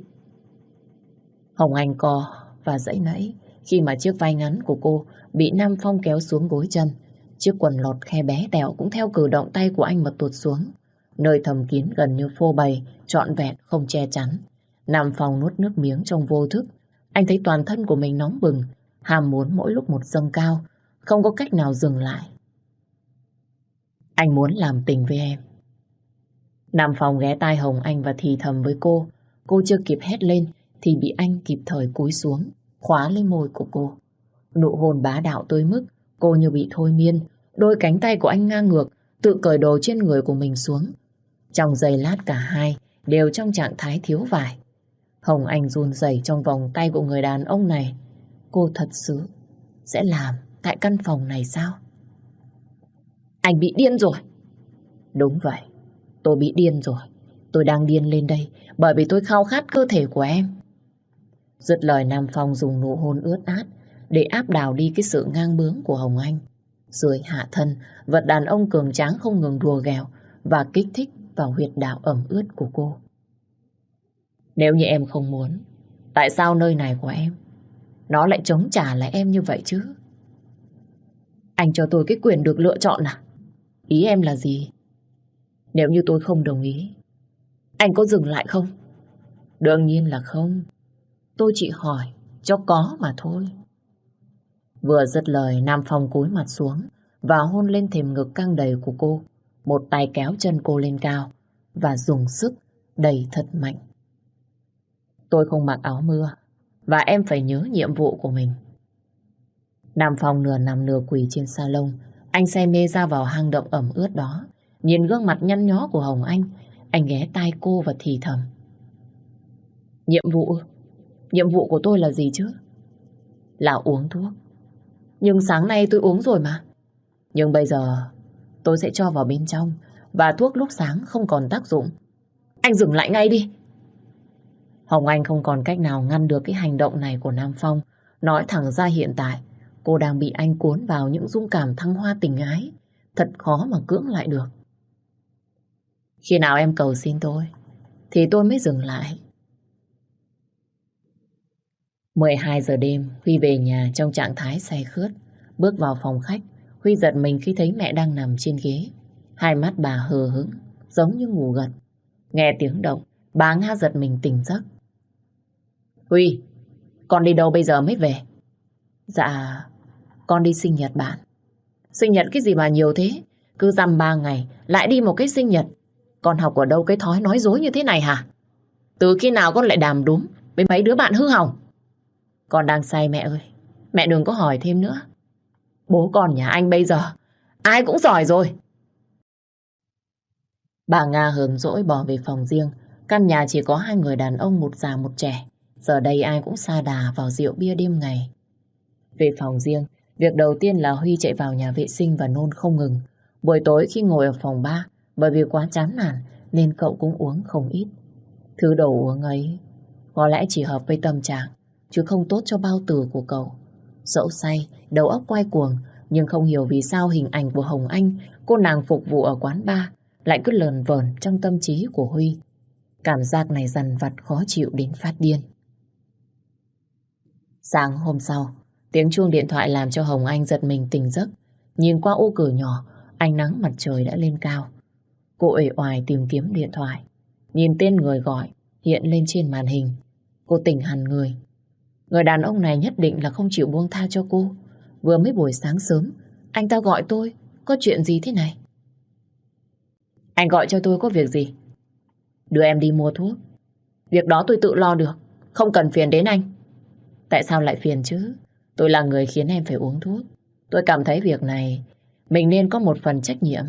Hồng Anh co và giãy nãy khi mà chiếc vai ngắn của cô bị Nam Phong kéo xuống gối chân. Chiếc quần lọt khe bé tẹo cũng theo cử động tay của anh mà tuột xuống. Nơi thầm kín gần như phô bày, trọn vẹn không che chắn. Nam Phong nuốt nước miếng trong vô thức. Anh thấy toàn thân của mình nóng bừng, ham muốn mỗi lúc một dâng cao, không có cách nào dừng lại. Anh muốn làm tình với em. Nam Phong ghé tai Hồng Anh và thì thầm với cô. Cô chưa kịp hét lên thì bị anh kịp thời cúi xuống, khóa lấy môi của cô. Nụ hôn bá đạo tới mức cô như bị thôi miên. Đôi cánh tay của anh ngang ngược, tự cởi đồ trên người của mình xuống. Trong giây lát cả hai đều trong trạng thái thiếu vải. Hồng Anh run rẩy trong vòng tay của người đàn ông này. Cô thật sự sẽ làm tại căn phòng này sao? Anh bị điên rồi. Đúng vậy, tôi bị điên rồi. Tôi đang điên lên đây bởi vì tôi khao khát cơ thể của em. Dứt lời, Nam Phong dùng nụ hôn ướt át để áp đảo đi cái sự ngang bướng của Hồng Anh. Dưới hạ thân, vật đàn ông cường tráng không ngừng đùa ghẹo và kích thích vào huyệt đạo ẩm ướt của cô. Nếu như em không muốn, tại sao nơi này của em nó lại chống trả lại em như vậy chứ? Anh cho tôi cái quyền được lựa chọn à? Ý em là gì? Nếu như tôi không đồng ý, anh có dừng lại không? Đương nhiên là không. Tôi chỉ hỏi cho có mà thôi. Vừa dứt lời, Nam Phong cúi mặt xuống và hôn lên thềm ngực căng đầy của cô. Một tay kéo chân cô lên cao và dùng sức đẩy thật mạnh. Tôi không mặc áo mưa và em phải nhớ nhiệm vụ của mình. Nam Phong nửa nằm nửa quỳ trên salon. Anh say mê ra vào hang động ẩm ướt đó. Nhìn gương mặt nhăn nhó của Hồng anh ghé tai cô và thì thầm. Nhiệm vụ của tôi là gì chứ? Là uống thuốc. Nhưng sáng nay tôi uống rồi mà. Nhưng bây giờ tôi sẽ cho vào bên trong và thuốc lúc sáng không còn tác dụng. Anh dừng lại ngay đi. Hồng Anh không còn cách nào ngăn được cái hành động này của Nam Phong. Nói thẳng ra hiện tại, cô đang bị anh cuốn vào những dung cảm thăng hoa tình ái. Thật khó mà cưỡng lại được. Khi nào em cầu xin tôi, thì tôi mới dừng lại. 12 giờ đêm, Huy về nhà trong trạng thái say khướt. Bước vào phòng khách, Huy giật mình khi thấy mẹ đang nằm trên ghế. Hai mắt bà hờ hững, giống như ngủ gật. Nghe tiếng động, bà ngã giật mình tỉnh giấc. Huy, con đi đâu bây giờ mới về? Dạ, con đi sinh nhật bạn. Sinh nhật cái gì mà nhiều thế? Cứ dăm 3 ngày, lại đi một cái sinh nhật. Con học ở đâu cái thói nói dối như thế này hả? Từ khi nào con lại đàm đúm với mấy đứa bạn hư hỏng? Con đang say mẹ ơi. Mẹ đừng có hỏi thêm nữa. Bố con nhà anh bây giờ ai cũng giỏi rồi. Bà Nga hờn dỗi bỏ về phòng riêng. Căn nhà chỉ có hai người đàn ông, một già một trẻ. Giờ đây ai cũng sa đà vào rượu bia đêm ngày. Về phòng riêng, việc đầu tiên là Huy chạy vào nhà vệ sinh và nôn không ngừng. Buổi tối khi ngồi ở phòng ba, bởi vì quá chán nản nên cậu cũng uống không ít. Thứ đồ uống ấy có lẽ chỉ hợp với tâm trạng, chứ không tốt cho bao tử của cậu. Dẫu say, đầu óc quay cuồng, nhưng không hiểu vì sao hình ảnh của Hồng Anh, cô nàng phục vụ ở quán bar, lại cứ lờn vờn trong tâm trí của Huy. Cảm giác này dằn vặt khó chịu đến phát điên. Sáng hôm sau, tiếng chuông điện thoại làm cho Hồng Anh giật mình tỉnh giấc. Nhìn qua ô cửa nhỏ, ánh nắng mặt trời đã lên cao. Cô uể oải tìm kiếm điện thoại. Nhìn tên người gọi hiện lên trên màn hình. Cô tỉnh hẳn người. Người đàn ông này nhất định là không chịu buông tha cho cô. Vừa mới buổi sáng sớm, anh ta gọi tôi. Có chuyện gì thế này? Anh gọi cho tôi có việc gì? Đưa em đi mua thuốc. Việc đó tôi tự lo được, không cần phiền đến anh. Tại sao lại phiền chứ? Tôi là người khiến em phải uống thuốc. Tôi cảm thấy việc này mình nên có một phần trách nhiệm.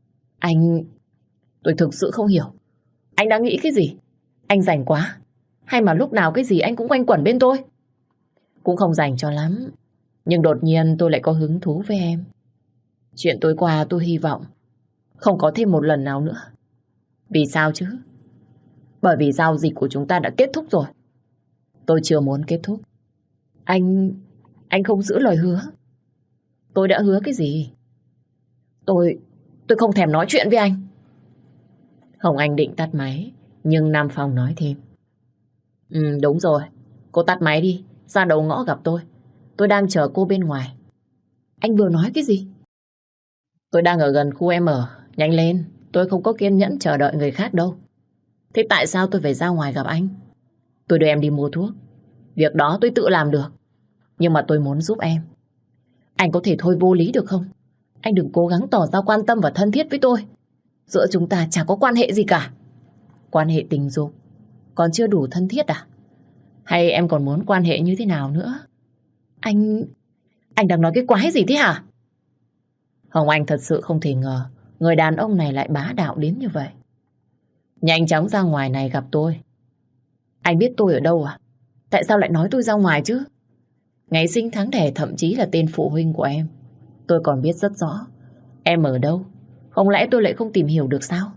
Tôi thực sự không hiểu. Anh đã nghĩ cái gì? Anh rảnh quá? Hay mà lúc nào cái gì anh cũng quanh quẩn bên tôi? Cũng không rảnh cho lắm. Nhưng đột nhiên tôi lại có hứng thú với em. Chuyện tối qua tôi hy vọng không có thêm một lần nào nữa. Vì sao chứ? Bởi vì giao dịch của chúng ta đã kết thúc rồi. Tôi chưa muốn kết thúc. Anh không giữ lời hứa. Tôi đã hứa cái gì? Tôi không thèm nói chuyện với anh. Hồng Anh định tắt máy, nhưng Nam Phong nói thêm. Đúng rồi, cô tắt máy đi, ra đầu ngõ gặp tôi. Tôi đang chờ cô bên ngoài. Anh vừa nói cái gì? Tôi đang ở gần khu em ở, nhanh lên, tôi không có kiên nhẫn chờ đợi người khác đâu. Thế tại sao tôi phải ra ngoài gặp anh? Tôi đưa em đi mua thuốc. Việc đó tôi tự làm được. Nhưng mà tôi muốn giúp em. Anh có thể thôi vô lý được không? Anh đừng cố gắng tỏ ra quan tâm và thân thiết với tôi. Giữa chúng ta chả có quan hệ gì cả. Quan hệ tình dục còn chưa đủ thân thiết à? Hay em còn muốn quan hệ như thế nào nữa? Anh đang nói cái quái gì thế hả? Hồng Anh thật sự không thể ngờ người đàn ông này lại bá đạo đến như vậy. Nhanh chóng ra ngoài này gặp tôi. Anh biết tôi ở đâu à? Tại sao lại nói tôi ra ngoài chứ? Ngày sinh tháng đẻ thậm chí là tên phụ huynh của em tôi còn biết rất rõ. Em ở đâu? Không lẽ tôi lại không tìm hiểu được sao?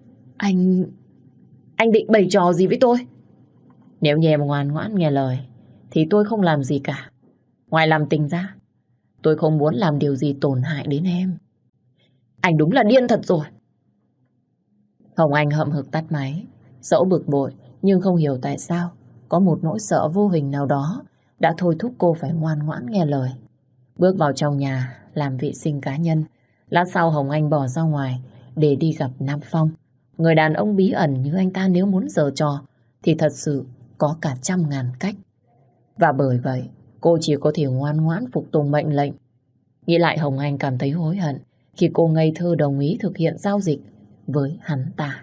Anh định bày trò gì với tôi? Nếu như em ngoan ngoãn nghe lời thì tôi không làm gì cả. Ngoài làm tình ra, tôi không muốn làm điều gì tổn hại đến em. Anh đúng là điên thật rồi. Hồng Anh hậm hực tắt máy. Dẫu bực bội nhưng không hiểu tại sao có một nỗi sợ vô hình nào đó đã thôi thúc cô phải ngoan ngoãn nghe lời. Bước vào trong nhà làm vệ sinh cá nhân. Lát sau Hồng Anh bỏ ra ngoài để đi gặp Nam Phong. Người đàn ông bí ẩn như anh ta nếu muốn giở trò thì thật sự có cả trăm ngàn cách. Và bởi vậy cô chỉ có thể ngoan ngoãn phục tùng mệnh lệnh. Nghĩ lại Hồng Anh cảm thấy hối hận khi cô ngây thơ đồng ý thực hiện giao dịch với hắn ta.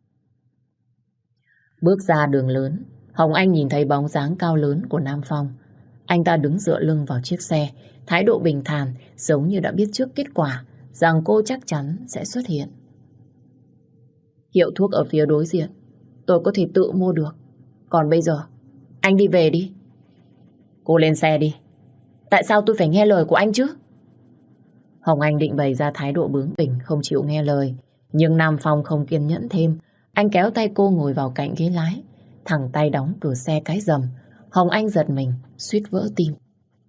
Bước ra đường lớn, Hồng Anh nhìn thấy bóng dáng cao lớn của Nam Phong. Anh ta đứng dựa lưng vào chiếc xe, thái độ bình thản giống như đã biết trước kết quả rằng cô chắc chắn sẽ xuất hiện. Hiệu thuốc ở phía đối diện tôi có thể tự mua được. Còn bây giờ anh đi về đi. Cô lên xe đi. Tại sao tôi phải nghe lời của anh chứ? Hồng Anh định bày ra thái độ bướng bỉnh không chịu nghe lời. Nhưng Nam Phong không kiên nhẫn thêm. Anh kéo tay cô ngồi vào cạnh ghế lái, thẳng tay đóng cửa xe cái rầm. Hồng Anh giật mình, suýt vỡ tim.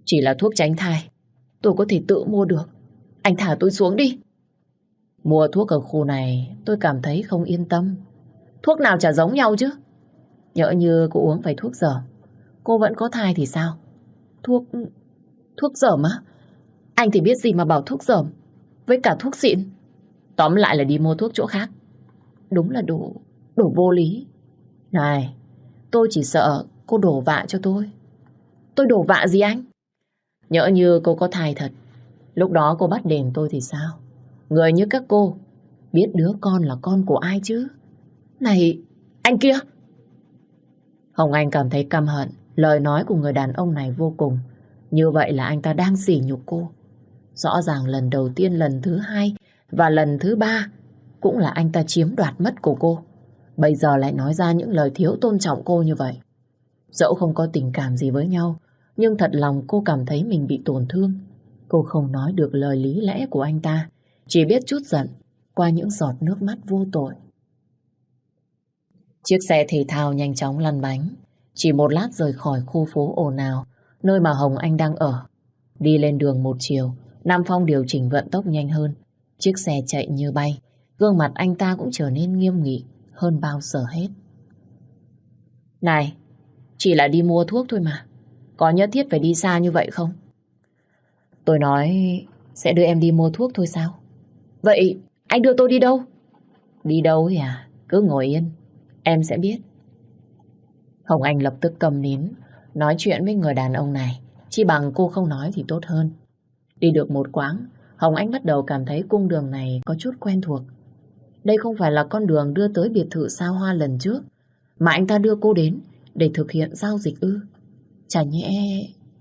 Chỉ là thuốc tránh thai, tôi có thể tự mua được. Anh thả tôi xuống đi. Mua thuốc ở khu này tôi cảm thấy không yên tâm. Thuốc nào chả giống nhau chứ. Nhỡ như cô uống phải thuốc dởm, cô vẫn có thai thì sao? Thuốc dởm á? Anh thì biết gì mà bảo thuốc dởm với cả thuốc xịn. Tóm lại là đi mua thuốc chỗ khác. Đúng là đồ vô lý. Này, tôi chỉ sợ cô đổ vạ cho tôi. Tôi đổ vạ gì anh? Nhỡ như cô có thai thật, lúc đó cô bắt đền tôi thì sao? Người như các cô biết đứa con là con của ai chứ? Này, anh kia! Hồng Anh cảm thấy căm hận lời nói của người đàn ông này vô cùng. Như vậy là anh ta đang sỉ nhục cô. Rõ ràng lần đầu tiên, lần thứ hai và lần thứ ba cũng là anh ta chiếm đoạt mất của cô. Bây giờ lại nói ra những lời thiếu tôn trọng cô như vậy. Dẫu không có tình cảm gì với nhau, nhưng thật lòng cô cảm thấy mình bị tổn thương. Cô không nói được lời lý lẽ của anh ta, chỉ biết trút giận qua những giọt nước mắt vô tội. Chiếc xe thể thao nhanh chóng lăn bánh, chỉ một lát rời khỏi khu phố ồn ào, nơi mà Hồng Anh đang ở. Đi lên đường một chiều, Nam Phong điều chỉnh vận tốc nhanh hơn. Chiếc xe chạy như bay, gương mặt anh ta cũng trở nên nghiêm nghị hơn bao giờ hết. Này, chỉ là đi mua thuốc thôi mà, có nhất thiết phải đi xa như vậy không? Tôi nói sẽ đưa em đi mua thuốc thôi sao? Vậy anh đưa tôi đi đâu? Đi đâu ấy à? Cứ ngồi yên, em sẽ biết. Hồng Anh lập tức câm nín. Nói chuyện với người đàn ông này chỉ bằng cô không nói thì tốt hơn. Đi được một quãng, Hồng Anh bắt đầu cảm thấy cung đường này có chút quen thuộc. Đây không phải là con đường đưa tới biệt thự xa hoa lần trước mà anh ta đưa cô đến để thực hiện giao dịch ư? Chả nhẽ...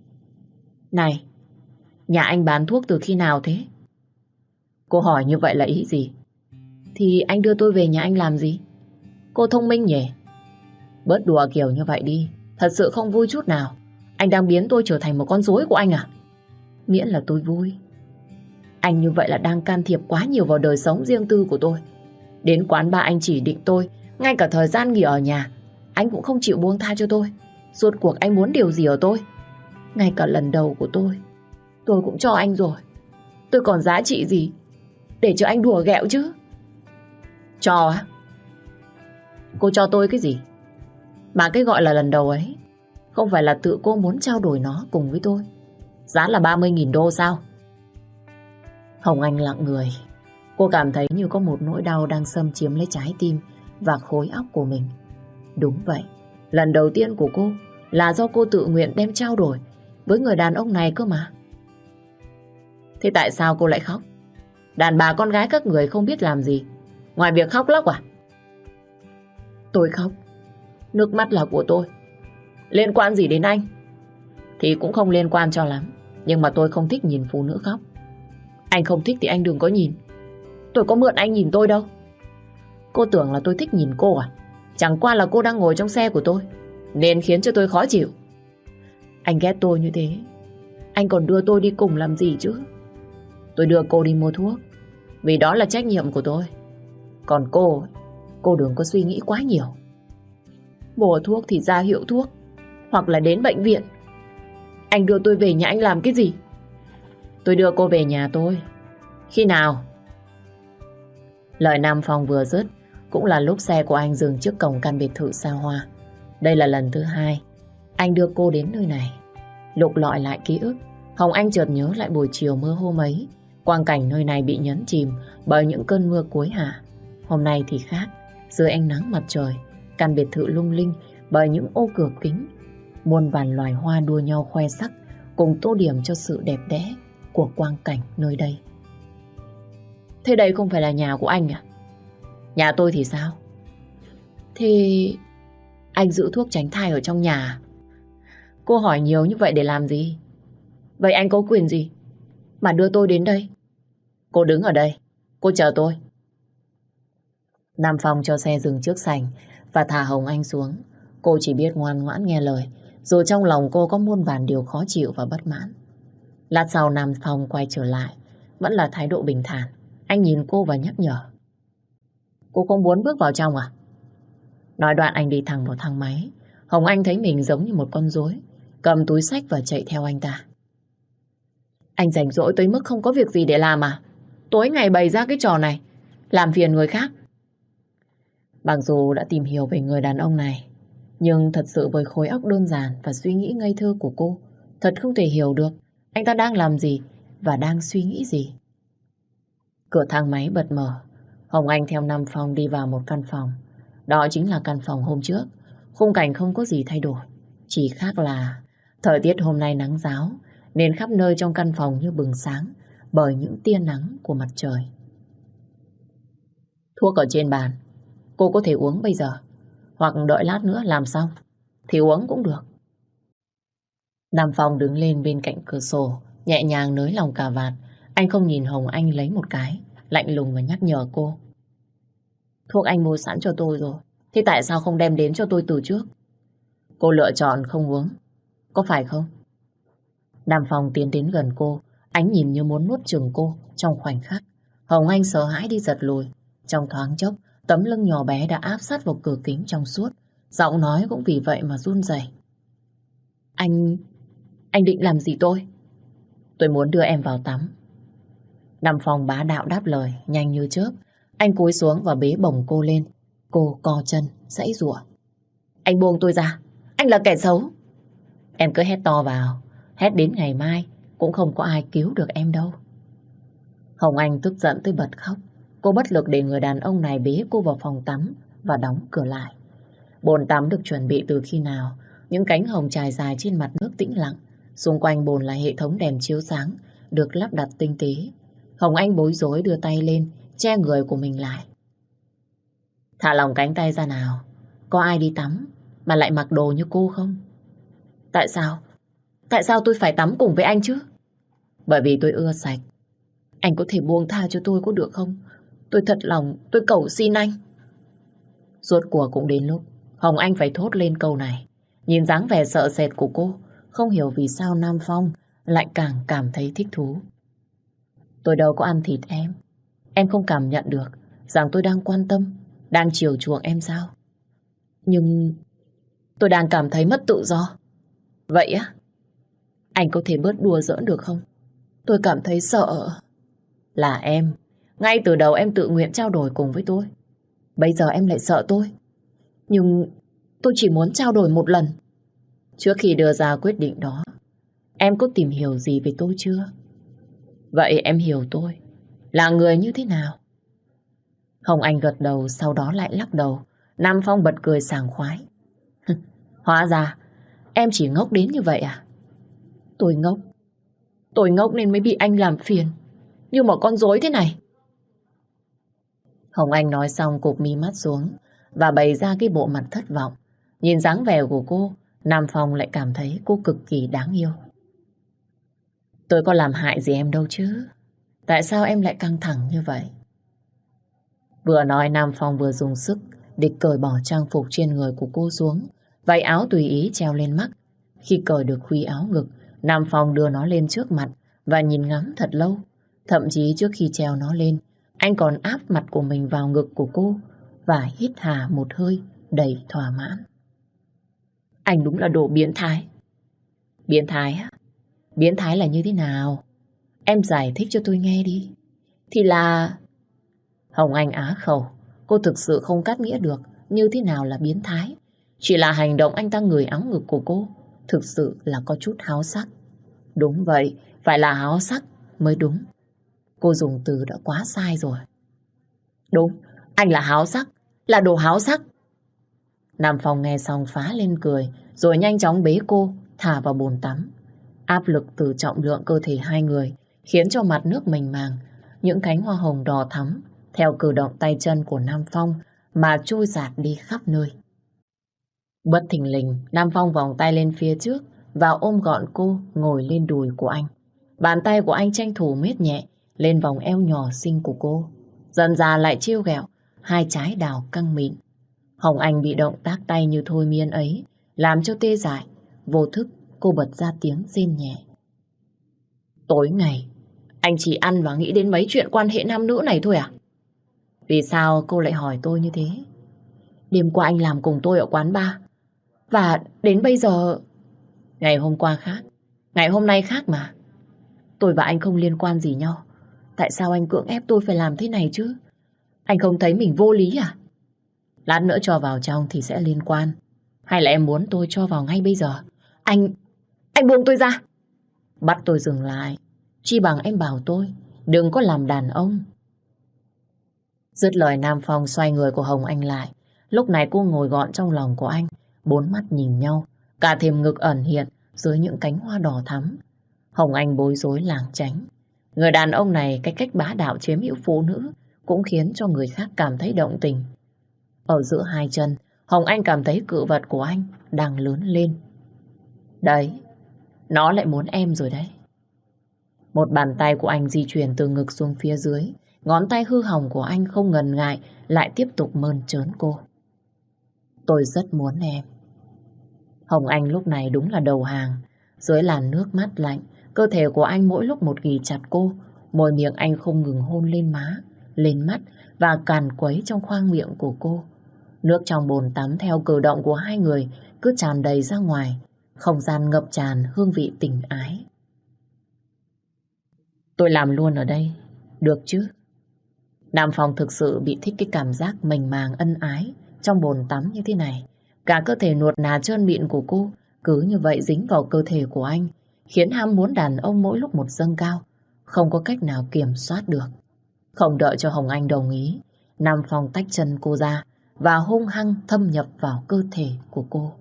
Này, nhà anh bán thuốc từ khi nào thế? Cô hỏi như vậy là ý gì? Thì anh đưa tôi về nhà anh làm gì? Cô thông minh nhỉ? Bớt đùa kiểu như vậy đi, thật sự không vui chút nào. Anh đang biến tôi trở thành một con rối của anh à? Miễn là tôi vui. Anh như vậy là đang can thiệp quá nhiều vào đời sống riêng tư của tôi. Đến quán bar anh chỉ định tôi, ngay cả thời gian nghỉ ở nhà anh cũng không chịu buông tha cho tôi. Rốt cuộc anh muốn điều gì ở tôi? Ngay cả lần đầu của tôi cũng cho anh rồi. Tôi còn giá trị gì để cho anh đùa ghẹo chứ? Cho á? Cô cho tôi cái gì? Mà cái gọi là lần đầu ấy không phải là tự cô muốn trao đổi nó cùng với tôi. Giá là 30.000 đô sao? Hồng Anh lặng người. Cô cảm thấy như có một nỗi đau đang xâm chiếm lấy trái tim và khối óc của mình. Đúng vậy, lần đầu tiên của cô là do cô tự nguyện đem trao đổi với người đàn ông này cơ mà. Thế tại sao cô lại khóc? Đàn bà con gái các người không biết làm gì ngoài việc khóc lóc à? Tôi khóc, nước mắt là của tôi. Liên quan gì đến anh? Thì cũng không liên quan cho lắm. Nhưng mà tôi không thích nhìn phụ nữ khóc. Anh không thích thì anh đừng có nhìn. Tôi có mượn anh nhìn tôi đâu. Cô tưởng là tôi thích nhìn cô à? Chẳng qua là cô đang ngồi trong xe của tôi nên khiến cho tôi khó chịu. Anh ghét tôi như thế, anh còn đưa tôi đi cùng làm gì chứ? Tôi đưa cô đi mua thuốc vì đó là trách nhiệm của tôi. Còn cô đừng có suy nghĩ quá nhiều. Mua thuốc thì ra hiệu thuốc hoặc là đến bệnh viện. Anh đưa tôi về nhà anh làm cái gì? Tôi đưa cô về nhà tôi. Khi nào? Lời Nam Phong vừa dứt cũng là lúc xe của anh dừng trước cổng căn biệt thự xa hoa. Đây là lần thứ hai anh đưa cô đến nơi này. Lục lọi lại ký ức, Hồng Anh chợt nhớ lại buổi chiều mưa hôm ấy. Quang cảnh nơi này bị nhấn chìm bởi những cơn mưa cuối hạ. Hôm nay thì khác. Dưới ánh nắng mặt trời, căn biệt thự lung linh bởi những ô cửa kính. Muôn vàn loài hoa đua nhau khoe sắc, cùng tô điểm cho sự đẹp đẽ của quang cảnh nơi đây. Thế đây không phải là nhà của anh à? Nhà tôi thì sao? Thì anh giữ thuốc tránh thai ở trong nhà à? Cô hỏi nhiều như vậy để làm gì? Vậy anh có quyền gì mà đưa tôi đến đây? Cô đứng ở đây, cô chờ tôi. Nam Phong cho xe dừng trước sảnh và thả Hồng Anh xuống. Cô chỉ biết ngoan ngoãn nghe lời, dù trong lòng cô có muôn vàn điều khó chịu và bất mãn. Lát sau Nam Phong quay trở lại, vẫn là thái độ bình thản. Anh nhìn cô và nhắc nhở. Cô không muốn bước vào trong à? Nói đoạn anh đi thẳng vào thang máy. Hồng Anh thấy mình giống như một con rối, cầm túi xách và chạy theo anh ta. Anh rảnh rỗi tới mức không có việc gì để làm à? Tối ngày bày ra cái trò này, làm phiền người khác. Mặc dù đã tìm hiểu về người đàn ông này, nhưng thật sự với khối óc đơn giản và suy nghĩ ngây thơ của cô, thật không thể hiểu được anh ta đang làm gì và đang suy nghĩ gì. Cửa thang máy bật mở, Hồng Anh theo Nam Phong đi vào một căn phòng. Đó chính là căn phòng hôm trước. Khung cảnh không có gì thay đổi, chỉ khác là thời tiết hôm nay nắng ráo, nên khắp nơi trong căn phòng như bừng sáng bởi những tia nắng của mặt trời. Thuốc ở trên bàn, cô có thể uống bây giờ, hoặc đợi lát nữa làm xong thì uống cũng được. Nam Phong đứng lên bên cạnh cửa sổ, nhẹ nhàng nới lòng cà vạt. Anh không nhìn Hồng Anh lấy một cái, lạnh lùng và nhắc nhở cô. Thuốc anh mua sẵn cho tôi rồi, thế tại sao không đem đến cho tôi từ trước? Cô lựa chọn không uống, có phải không? Nam Phong tiến đến gần cô, ánh nhìn như muốn nuốt chửng cô trong khoảnh khắc. Hồng Anh sợ hãi đi giật lùi. Trong thoáng chốc, tấm lưng nhỏ bé đã áp sát vào cửa kính trong suốt. Giọng nói cũng vì vậy mà run rẩy. Anh định làm gì tôi? Tôi muốn đưa em vào tắm. Nam Phong bá đạo đáp lời, nhanh như chớp. Anh cúi xuống và bế bổng cô lên. Cô co chân, giãy giụa. Anh buông tôi ra, anh là kẻ xấu. Em cứ hét to vào, hét đến ngày mai cũng không có ai cứu được em đâu. Hồng Anh tức giận tới bật khóc. Cô bất lực để người đàn ông này bế cô vào phòng tắm và đóng cửa lại. Bồn tắm được chuẩn bị từ khi nào, những cánh hồng trải dài trên mặt nước tĩnh lặng. Xung quanh bồn là hệ thống đèn chiếu sáng được lắp đặt tinh tế. Hồng Anh bối rối đưa tay lên che người của mình lại. Thả lỏng cánh tay ra nào. Có ai đi tắm mà lại mặc đồ như cô không? Tại sao? Tại sao tôi phải tắm cùng với anh chứ? Bởi vì tôi ưa sạch. Anh có thể buông tha cho tôi có được không? Tôi thật lòng, tôi cầu xin anh. Rốt cuộc cũng đến lúc Hồng Anh phải thốt lên câu này. Nhìn dáng vẻ sợ sệt của cô, không hiểu vì sao Nam Phong lại càng cảm thấy thích thú. Tôi đâu có ăn thịt em. Em không cảm nhận được rằng tôi đang quan tâm, đang chiều chuộng em sao? Nhưng tôi đang cảm thấy mất tự do. Vậy á? Anh có thể bớt đùa giỡn được không? Tôi cảm thấy sợ. Là em. Ngay từ đầu em tự nguyện trao đổi cùng với tôi. Bây giờ em lại sợ tôi. Nhưng tôi chỉ muốn trao đổi một lần. Trước khi đưa ra quyết định đó, em có tìm hiểu gì về tôi chưa? Vậy em hiểu tôi là người như thế nào? Hồng Anh gật đầu, sau đó lại lắc đầu. Nam Phong bật cười sảng khoái. Hóa ra em chỉ ngốc đến như vậy à? Tôi ngốc. Tôi ngốc nên mới bị anh làm phiền như một con rối thế này. Hồng Anh nói xong cụp mi mắt xuống và bày ra cái bộ mặt thất vọng. Nhìn dáng vẻ của cô, Nam Phong lại cảm thấy cô cực kỳ đáng yêu. Tôi có làm hại gì em đâu chứ. Tại sao em lại căng thẳng như vậy? Vừa nói Nam Phong vừa dùng sức để cởi bỏ trang phục trên người của cô xuống. Váy áo tùy ý treo lên mắt. Khi cởi được khuy áo ngực, Nam Phong đưa nó lên trước mặt và nhìn ngắm thật lâu. Thậm chí trước khi treo nó lên, anh còn áp mặt của mình vào ngực của cô và hít hà một hơi đầy thỏa mãn. Anh đúng là đồ biến thái. Biến thái á? Biến thái là như thế nào? Em giải thích cho tôi nghe đi. Thì là... Hồng Anh á khẩu. Cô thực sự không cắt nghĩa được như thế nào là biến thái. Chỉ là hành động anh ta ngửi áo ngực của cô thực sự là có chút háo sắc. Đúng vậy, phải là háo sắc mới đúng. Cô dùng từ đã quá sai rồi. Đúng, anh là háo sắc, là đồ háo sắc. Nam Phong nghe xong phá lên cười, rồi nhanh chóng bế cô thả vào bồn tắm. Áp lực từ trọng lượng cơ thể hai người khiến cho mặt nước mênh màng, những cánh hoa hồng đỏ thắm theo cử động tay chân của Nam Phong mà trôi dạt đi khắp nơi. Bất thình lình, Nam Phong vòng tay lên phía trước và ôm gọn cô ngồi lên đùi của anh. Bàn tay của anh tranh thủ miết nhẹ lên vòng eo nhỏ xinh của cô. Dần dà lại trêu ghẹo hai trái đào căng mịn. Hồng Anh bị động tác tay như thôi miên ấy làm cho tê dại. Vô thức cô bật ra tiếng rên nhẹ. Tối ngày anh chỉ ăn và nghĩ đến mấy chuyện quan hệ nam nữ này thôi à? Vì sao cô lại hỏi tôi như thế? Đêm qua anh làm cùng tôi ở quán bar, và đến bây giờ... Ngày hôm qua khác, ngày hôm nay khác mà. Tôi và anh không liên quan gì nhau. Tại sao anh cưỡng ép tôi phải làm thế này chứ? Anh không thấy mình vô lý à? Lát nữa cho vào trong thì sẽ liên quan. Hay là em muốn tôi cho vào ngay bây giờ? Anh buông tôi ra. Bắt tôi dừng lại. Chi bằng em bảo tôi đừng có làm đàn ông. Dứt lời Nam Phong xoay người của Hồng Anh lại. Lúc này cô ngồi gọn trong lòng của anh, bốn mắt nhìn nhau, cả thềm ngực ẩn hiện dưới những cánh hoa đỏ thắm. Hồng Anh bối rối lảng tránh. Người đàn ông này cái cách bá đạo chiếm hữu phụ nữ cũng khiến cho người khác cảm thấy động tình. Ở giữa hai chân, Hồng Anh cảm thấy cự vật của anh đang lớn lên. Đấy, nó lại muốn em rồi đấy. Một bàn tay của anh di chuyển từ ngực xuống phía dưới. Ngón tay hư hỏng của anh không ngần ngại lại tiếp tục mơn trớn cô. Tôi rất muốn em. Hồng Anh lúc này đúng là đầu hàng. Dưới làn nước mát lạnh, cơ thể của anh mỗi lúc một ghì chặt cô. Môi miệng anh không ngừng hôn lên má, lên mắt và càn quấy trong khoang miệng của cô. Nước trong bồn tắm theo cử động của hai người cứ tràn đầy ra ngoài. Không gian ngập tràn hương vị tình ái. Tôi làm luôn ở đây, được chứ? Nam Phong thực sự bị thích cái cảm giác mềm màng ân ái trong bồn tắm như thế này. Cả cơ thể nuột nà trơn mịn của cô cứ như vậy dính vào cơ thể của anh, khiến ham muốn đàn ông mỗi lúc một dâng cao, không có cách nào kiểm soát được. Không đợi cho Hồng Anh đồng ý, Nam Phong tách chân cô ra và hung hăng thâm nhập vào cơ thể của cô.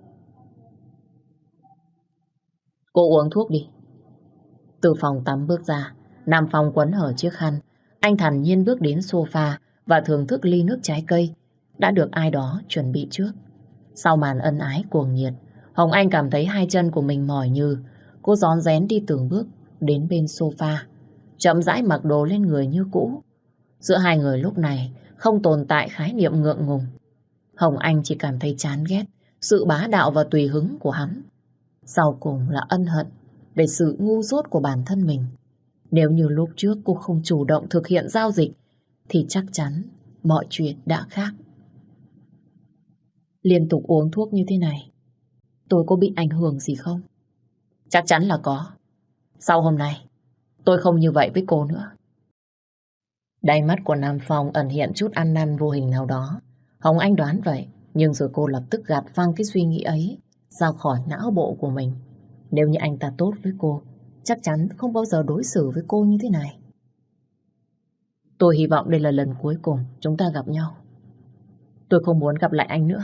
Cô uống thuốc đi. Từ phòng tắm bước ra, Nam Phong quấn hở chiếc khăn. Anh thản nhiên bước đến sofa và thưởng thức ly nước trái cây đã được ai đó chuẩn bị trước. Sau màn ân ái cuồng nhiệt, Hồng Anh cảm thấy hai chân của mình mỏi nhừ. Cô rón rén đi từng bước đến bên sofa, chậm rãi mặc đồ lên người như cũ. Giữa hai người lúc này không tồn tại khái niệm ngượng ngùng. Hồng Anh chỉ cảm thấy chán ghét sự bá đạo và tùy hứng của hắn. Sau cùng là ân hận về sự ngu dốt của bản thân mình. Nếu như lúc trước cô không chủ động thực hiện giao dịch thì chắc chắn mọi chuyện đã khác. Liên tục uống thuốc như thế này, tôi có bị ảnh hưởng gì không? Chắc chắn là có. Sau hôm nay, tôi không như vậy với cô nữa. Đáy mắt của Nam Phong ẩn hiện chút ăn năn vô hình nào đó. Hồng Anh đoán vậy, nhưng rồi cô lập tức gạt phăng cái suy nghĩ ấy ra khỏi não bộ của mình. Nếu như anh ta tốt với cô, chắc chắn không bao giờ đối xử với cô như thế này. Tôi hy vọng đây là lần cuối cùng chúng ta gặp nhau. Tôi không muốn gặp lại anh nữa.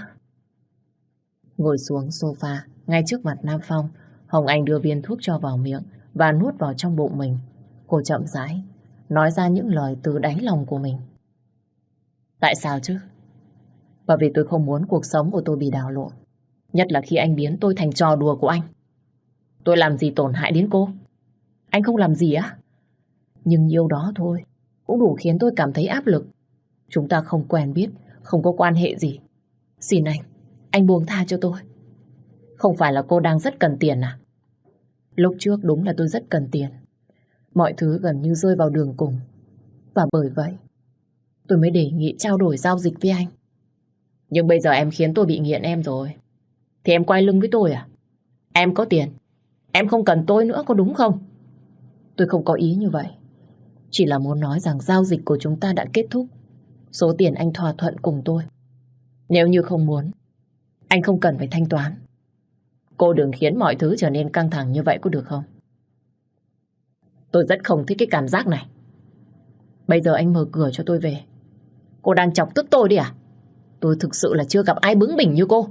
Ngồi xuống sofa, ngay trước mặt Nam Phong, Hồng Anh đưa viên thuốc cho vào miệng và nuốt vào trong bụng mình. Cô chậm rãi nói ra những lời từ đáy lòng của mình. Tại sao chứ? Bởi vì tôi không muốn cuộc sống của tôi bị đảo lộn. Nhất là khi anh biến tôi thành trò đùa của anh. Tôi làm gì tổn hại đến cô? Anh không làm gì á? Nhưng nhiêu đó thôi cũng đủ khiến tôi cảm thấy áp lực. Chúng ta không quen biết, không có quan hệ gì. Xin anh buông tha cho tôi. Không phải là cô đang rất cần tiền à? Lúc trước đúng là tôi rất cần tiền. Mọi thứ gần như rơi vào đường cùng. Và bởi vậy tôi mới đề nghị trao đổi giao dịch với anh. Nhưng bây giờ em khiến tôi bị nghiện em rồi. Thì em quay lưng với tôi à? Em có tiền, em không cần tôi nữa, có đúng không? Tôi không có ý như vậy. Chỉ là muốn nói rằng giao dịch của chúng ta đã kết thúc. Số tiền anh thỏa thuận cùng tôi, nếu như không muốn, anh không cần phải thanh toán. Cô đừng khiến mọi thứ trở nên căng thẳng như vậy có được không? Tôi rất không thích cái cảm giác này. Bây giờ anh mở cửa cho tôi về. Cô đang chọc tức tôi đi à? Tôi thực sự là chưa gặp ai bướng bỉnh như cô.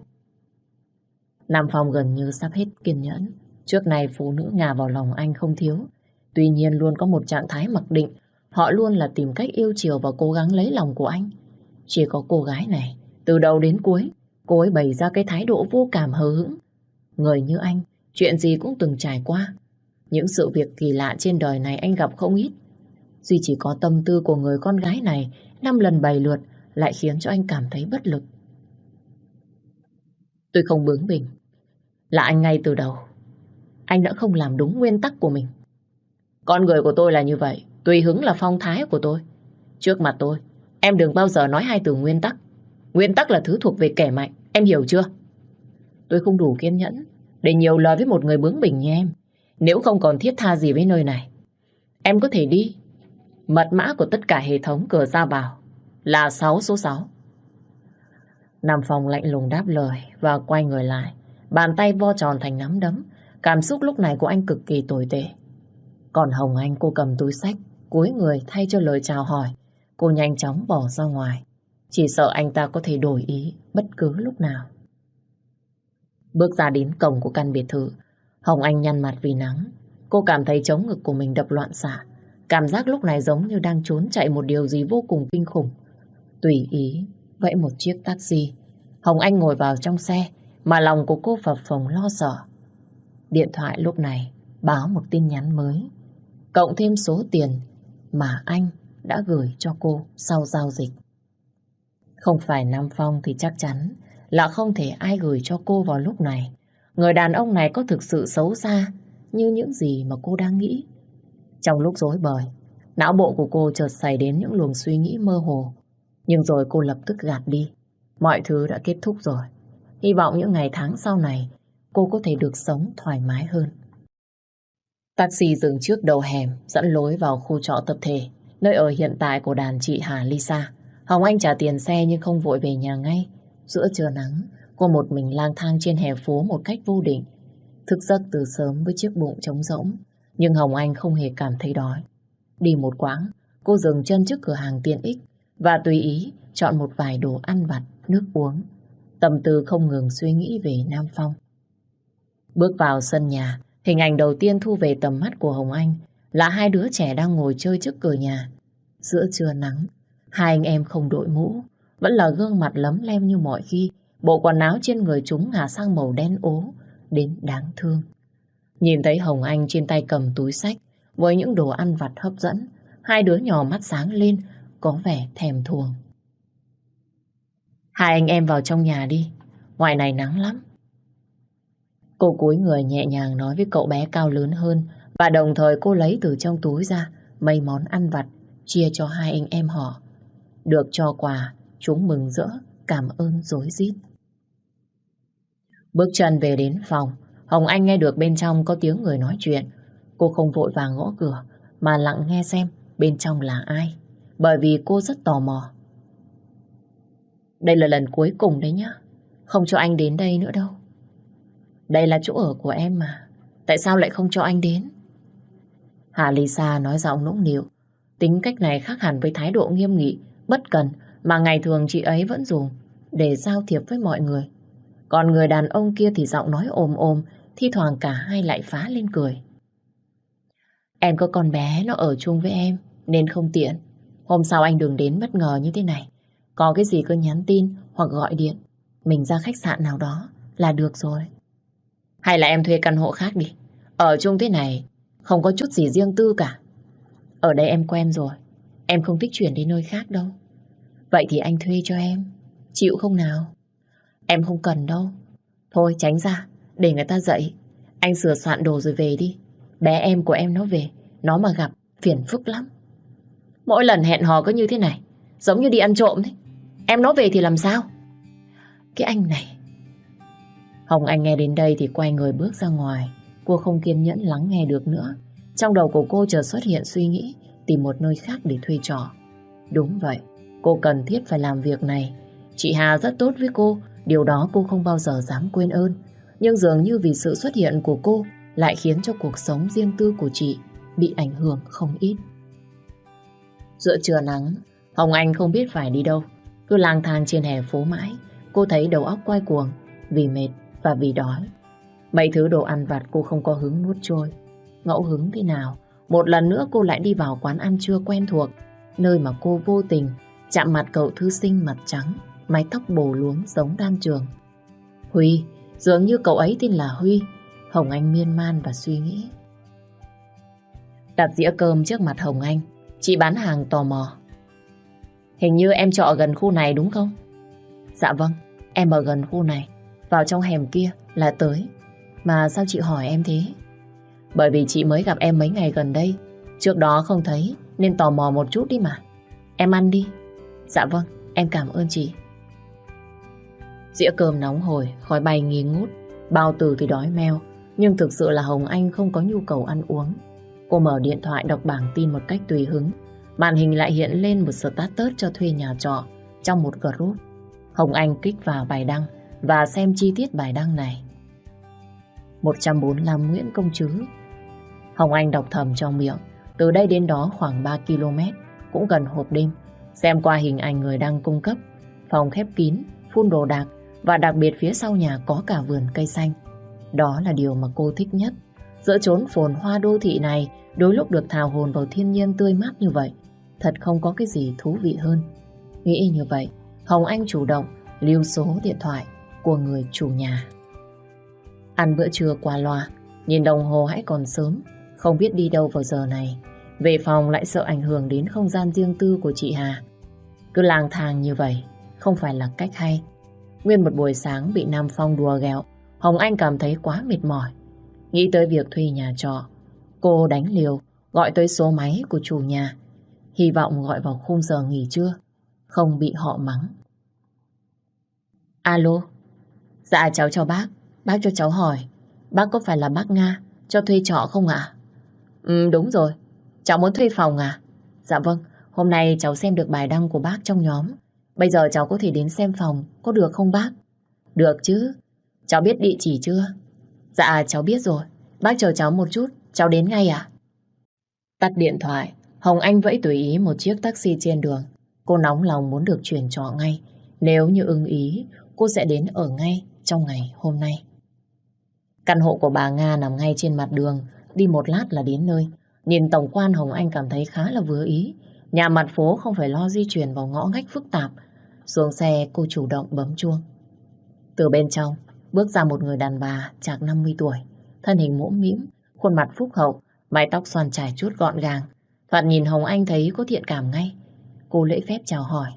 Nam Phong gần như sắp hết kiên nhẫn. Trước này phụ nữ ngả vào lòng anh không thiếu. Tuy nhiên luôn có một trạng thái mặc định. Họ luôn là tìm cách yêu chiều và cố gắng lấy lòng của anh. Chỉ có cô gái này, từ đầu đến cuối, cô ấy bày ra cái thái độ vô cảm hờ hững. Người như anh, chuyện gì cũng từng trải qua. Những sự việc kỳ lạ trên đời này anh gặp không ít. Duy chỉ có tâm tư của người con gái này 5 lần 7 lượt lại khiến cho anh cảm thấy bất lực. Tôi không bướng bỉnh. Là anh ngay từ đầu. Anh đã không làm đúng nguyên tắc của mình. Con người của tôi là như vậy. Tùy hứng là phong thái của tôi. Trước mặt tôi, em đừng bao giờ nói hai từ nguyên tắc. Nguyên tắc là thứ thuộc về kẻ mạnh. Em hiểu chưa? Tôi không đủ kiên nhẫn để nhiều lời với một người bướng bỉnh như em. Nếu không còn thiết tha gì với nơi này, Em có thể đi. Mật mã của tất cả hệ thống cửa ra vào là 6 số 6. Nam Phong lạnh lùng đáp lời và quay người lại. Bàn tay vo tròn thành nắm đấm. Cảm xúc lúc này của anh cực kỳ tồi tệ. Còn Hồng Anh, cô cầm túi xách, cúi người thay cho lời chào hỏi. Cô nhanh chóng bỏ ra ngoài. Chỉ sợ anh ta có thể đổi ý bất cứ lúc nào. Bước ra đến cổng của căn biệt thự, Hồng Anh nhăn mặt vì nắng. Cô cảm thấy trống ngực của mình đập loạn xạ. Cảm giác lúc này giống như đang trốn chạy một điều gì vô cùng kinh khủng. Tùy ý vẫy một chiếc taxi, Hồng Anh ngồi vào trong xe, mà lòng của cô phập phồng lo sợ. Điện thoại lúc này báo một tin nhắn mới, cộng thêm số tiền mà anh đã gửi cho cô sau giao dịch. Không phải Nam Phong thì chắc chắn là không thể ai gửi cho cô vào lúc này. Người đàn ông này có thực sự xấu xa như những gì mà cô đang nghĩ? Trong lúc rối bời, não bộ của cô chợt xảy đến những luồng suy nghĩ mơ hồ. Nhưng rồi cô lập tức gạt đi. Mọi thứ đã kết thúc rồi. Hy vọng những ngày tháng sau này cô có thể được sống thoải mái hơn. Taxi dừng trước đầu hẻm, dẫn lối vào khu trọ tập thể, nơi ở hiện tại của đàn chị Hà Lisa. Hồng Anh trả tiền xe nhưng không vội về nhà ngay. Giữa trưa nắng, cô một mình lang thang trên hè phố một cách vô định. Thức giấc từ sớm với chiếc bụng trống rỗng, nhưng Hồng Anh không hề cảm thấy đói. Đi một quãng, cô dừng chân trước cửa hàng tiện ích và tùy ý chọn một vài đồ ăn vặt, nước uống. Tâm tư không ngừng suy nghĩ về Nam Phong. Bước vào sân nhà, hình ảnh đầu tiên thu về tầm mắt của Hồng Anh là hai đứa trẻ đang ngồi chơi trước cửa nhà. Giữa trưa nắng, hai anh em không đội mũ, vẫn là gương mặt lấm lem như mọi khi. Bộ quần áo trên người chúng ngả sang màu đen ố đến đáng thương. Nhìn thấy Hồng Anh trên tay cầm túi xách với những đồ ăn vặt hấp dẫn, hai đứa nhỏ mắt sáng lên, có vẻ thèm thuồng. Hai anh em vào trong nhà đi, ngoài này nắng lắm. Cô cúi người nhẹ nhàng nói với cậu bé cao lớn hơn, và đồng thời cô lấy từ trong túi ra mấy món ăn vặt chia cho hai anh em họ. Được cho quà, chúng mừng rỡ, cảm ơn rối rít. Bước chân về đến phòng, Hồng Anh nghe được bên trong có tiếng người nói chuyện. Cô không vội vàng gõ cửa, mà lặng nghe xem bên trong là ai, bởi vì cô rất tò mò. Đây là lần cuối cùng đấy nhá, không cho anh đến đây nữa đâu. Đây là chỗ ở của em mà, tại sao lại không cho anh đến? Hà Lisa nói giọng nũng nịu. Tính cách này khác hẳn với thái độ nghiêm nghị, bất cần mà ngày thường chị ấy vẫn dùng để giao thiệp với mọi người. Còn người đàn ông kia thì giọng nói ồm ồm, thi thoảng cả hai lại phá lên cười. Em có con bé nó ở chung với em nên không tiện. Hôm sau anh đừng đến bất ngờ như thế này. Có cái gì cứ nhắn tin hoặc gọi điện, mình ra khách sạn nào đó là được rồi. Hay là em thuê căn hộ khác đi. Ở chung thế này không có chút gì riêng tư cả. Ở đây em quen rồi, em không thích chuyển đi nơi khác đâu. Vậy thì anh thuê cho em, chịu không nào? Em không cần đâu. Thôi tránh ra, để người ta dậy. Anh sửa soạn đồ rồi về đi. Bé em của em nó về, nó mà gặp phiền phức lắm. Mỗi lần hẹn hò cứ như thế này, giống như đi ăn trộm đấy. Em nó về thì làm sao? Cái anh này. Hồng Anh nghe đến đây thì quay người bước ra ngoài. Cô không kiên nhẫn lắng nghe được nữa. Trong đầu của cô chợt xuất hiện suy nghĩ tìm một nơi khác để thuê trọ. Đúng vậy, cô cần thiết phải làm việc này. Chị Hà rất tốt với cô, điều đó cô không bao giờ dám quên ơn. Nhưng dường như vì sự xuất hiện của cô lại khiến cho cuộc sống riêng tư của chị bị ảnh hưởng không ít. Giữa trưa nắng, Hồng Anh không biết phải đi đâu. Cứ lang thang trên hè phố mãi, cô thấy đầu óc quay cuồng vì mệt và vì đói. Mấy thứ đồ ăn vặt cô không có hứng nuốt trôi. Ngẫu hứng thế nào, một lần nữa cô lại đi vào quán ăn trưa quen thuộc, nơi mà cô vô tình chạm mặt cậu thư sinh mặt trắng, mái tóc bồ luống giống Đan Trường. Huy, dường như cậu ấy tên là Huy. Hồng Anh miên man và suy nghĩ. Đặt dĩa cơm trước mặt Hồng Anh, chị bán hàng tò mò. Hình như em trọ ở gần khu này đúng không? Dạ vâng, em ở gần khu này, vào trong hẻm kia là tới. Mà sao chị hỏi em thế? Bởi vì chị mới gặp em mấy ngày gần đây, trước đó không thấy nên tò mò một chút đi mà. Em ăn đi. Dạ vâng, em cảm ơn chị. Dĩa cơm nóng hổi, khói bay nghi ngút, bao tử thì đói meo, nhưng thực sự là Hồng Anh không có nhu cầu ăn uống. Cô mở điện thoại đọc bảng tin một cách tùy hứng. Màn hình lại hiện lên một status cho thuê nhà trọ trong một group. Hồng Anh kích vào bài đăng và xem chi tiết bài đăng này. 145 Nguyễn Công Trứ. Hồng Anh đọc thầm trong miệng. Từ đây đến đó khoảng 3 km, cũng gần hộp đêm. Xem qua hình ảnh người đăng cung cấp, phòng khép kín, phun đồ đạc, và đặc biệt phía sau nhà có cả vườn cây xanh. Đó là điều mà cô thích nhất. Giữa chốn phồn hoa đô thị này, đôi lúc được thả hồn vào thiên nhiên tươi mát như vậy, thật không có cái gì thú vị hơn. Nghĩ như vậy, Hồng Anh chủ động lưu số điện thoại của người chủ nhà. Ăn bữa trưa qua loa, nhìn đồng hồ hãy còn sớm, không biết đi đâu vào giờ này. Về phòng lại sợ ảnh hưởng đến không gian riêng tư của chị Hà. Cứ lang thang như vậy không phải là cách hay. Nguyên một buổi sáng bị Nam Phong đùa ghẹo, Hồng Anh cảm thấy quá mệt mỏi. Nghĩ tới việc thuê nhà trọ, cô đánh liều gọi tới số máy của chủ nhà, hy vọng gọi vào khung giờ nghỉ trưa, không bị họ mắng. Alo. Dạ cháu chào bác. Bác cho cháu hỏi, bác có phải là bác Nga cho thuê trọ không ạ? Đúng rồi. Cháu muốn thuê phòng à? Dạ vâng. Hôm nay cháu xem được bài đăng của bác trong nhóm. Bây giờ cháu có thể đến xem phòng, có được không bác? Được chứ. Cháu biết địa chỉ chưa? Dạ cháu biết rồi. Bác chờ cháu một chút, cháu đến ngay à? Tắt điện thoại, Hồng Anh vẫy tùy ý một chiếc taxi trên đường. Cô nóng lòng muốn được chuyển trọ ngay. Nếu như ưng ý, cô sẽ đến ở ngay trong ngày hôm nay. Căn hộ của bà Nga nằm ngay trên mặt đường, đi một lát là đến nơi. Nhìn tổng quan, Hồng Anh cảm thấy khá là vừa ý. Nhà mặt phố không phải lo di chuyển vào ngõ ngách phức tạp. Xuống xe, cô chủ động bấm chuông. Từ bên trong bước ra một người đàn bà chạc 50 tuổi, thân hình mũm mĩm, khuôn mặt phúc hậu, mái tóc xoăn trải chuốt gọn gàng. Thoạt nhìn Hồng Anh thấy có thiện cảm ngay. Cô lễ phép chào hỏi.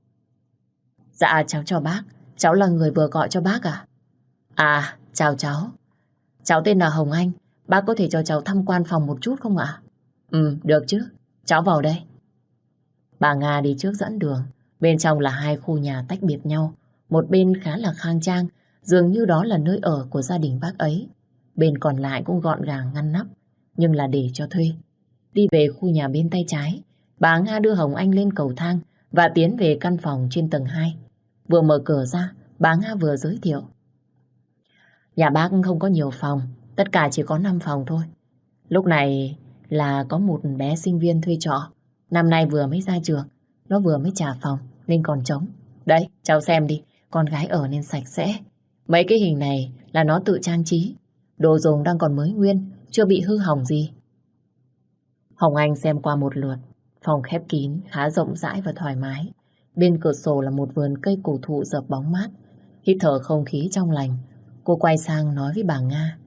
Dạ cháu chào bác, cháu là người vừa gọi cho bác à? À, chào cháu. Cháu tên là Hồng Anh, bác có thể cho cháu tham quan phòng một chút không ạ? Được chứ, cháu vào đây. Bà Nga đi trước dẫn đường. Bên trong là hai khu nhà tách biệt nhau. Một bên khá là khang trang, dường như đó là nơi ở của gia đình bác ấy. Bên còn lại cũng gọn gàng ngăn nắp, nhưng là để cho thuê. Đi về khu nhà bên tay trái, bà Nga đưa Hồng Anh lên cầu thang và tiến về căn phòng trên tầng 2. Vừa mở cửa ra, bà Nga vừa giới thiệu. Nhà bác không có nhiều phòng, tất cả chỉ có 5 phòng thôi. Lúc này là có một bé sinh viên thuê trọ. Năm nay vừa mới ra trường, nó vừa mới trả phòng nên còn trống. Đấy, cháu xem đi, con gái ở nên sạch sẽ. Mấy cái hình này là nó tự trang trí. Đồ dùng đang còn mới nguyên, chưa bị hư hỏng gì. Hồng Anh xem qua một lượt. Phòng khép kín, khá rộng rãi và thoải mái. Bên cửa sổ là một vườn cây cổ thụ dợp bóng mát. Hít thở không khí trong lành, cô quay sang nói với bà Nga.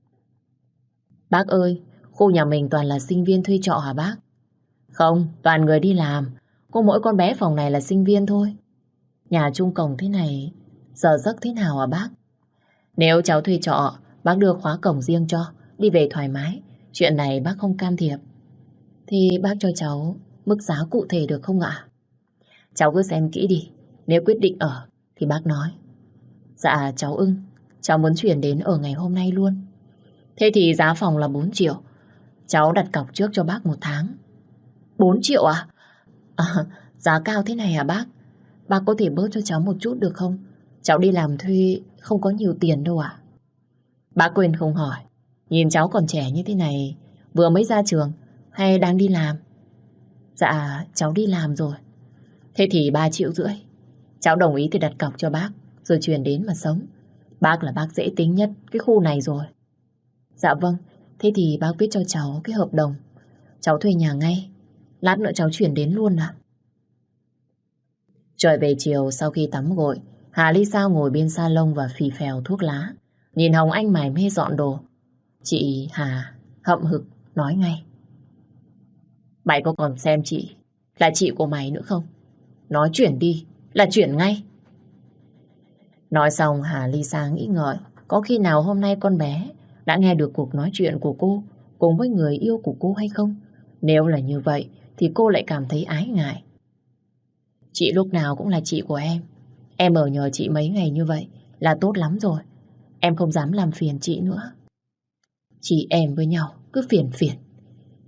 Bác ơi, khu nhà mình toàn là sinh viên thuê trọ hả bác? Không, toàn người đi làm. Có mỗi con bé phòng này là sinh viên thôi. Nhà chung cổng thế này, giờ giấc thế nào hả bác? Nếu cháu thuê trọ, bác đưa khóa cổng riêng cho, đi về thoải mái. Chuyện này bác không can thiệp. Thì bác cho cháu mức giá cụ thể được không ạ? Cháu cứ xem kỹ đi. Nếu quyết định ở thì bác nói. Dạ cháu ưng. Cháu muốn chuyển đến ở ngày hôm nay luôn. Thế thì giá phòng là 4 triệu. Cháu đặt cọc trước cho bác 1 tháng. 4 triệu à? Giá cao thế này hả bác? Bác có thể bớt cho cháu một chút được không? Cháu đi làm thuê không có nhiều tiền đâu ạ. Bác quên không hỏi. Nhìn cháu còn trẻ như thế này, vừa mới ra trường hay đang đi làm? Dạ cháu đi làm rồi. Thế thì 3,5 triệu. Cháu đồng ý thì đặt cọc cho bác, rồi chuyển đến mà sống. Bác là bác dễ tính nhất cái khu này rồi. Dạ vâng. Thế thì bác viết cho cháu cái hợp đồng. Cháu thuê nhà ngay. Lát nữa cháu chuyển đến luôn ạ. Trời về chiều sau khi tắm gội, Hà Ly Sao ngồi bên salon và phì phèo thuốc lá. Nhìn Hồng Anh mải mê dọn đồ. Chị Hà hậm hực nói ngay. Mày có còn xem chị là chị của mày nữa không? Nói chuyển đi là chuyển ngay. Nói xong Hà Ly Sa nghĩ ngợi, có khi nào hôm nay con bé đã nghe được cuộc nói chuyện của cô cùng với người yêu của cô hay không? Nếu là như vậy thì cô lại cảm thấy ái ngại. Chị lúc nào cũng là chị của em. Em ở nhờ chị mấy ngày như vậy là tốt lắm rồi. Em không dám làm phiền chị nữa. Chị em với nhau cứ phiền phiền.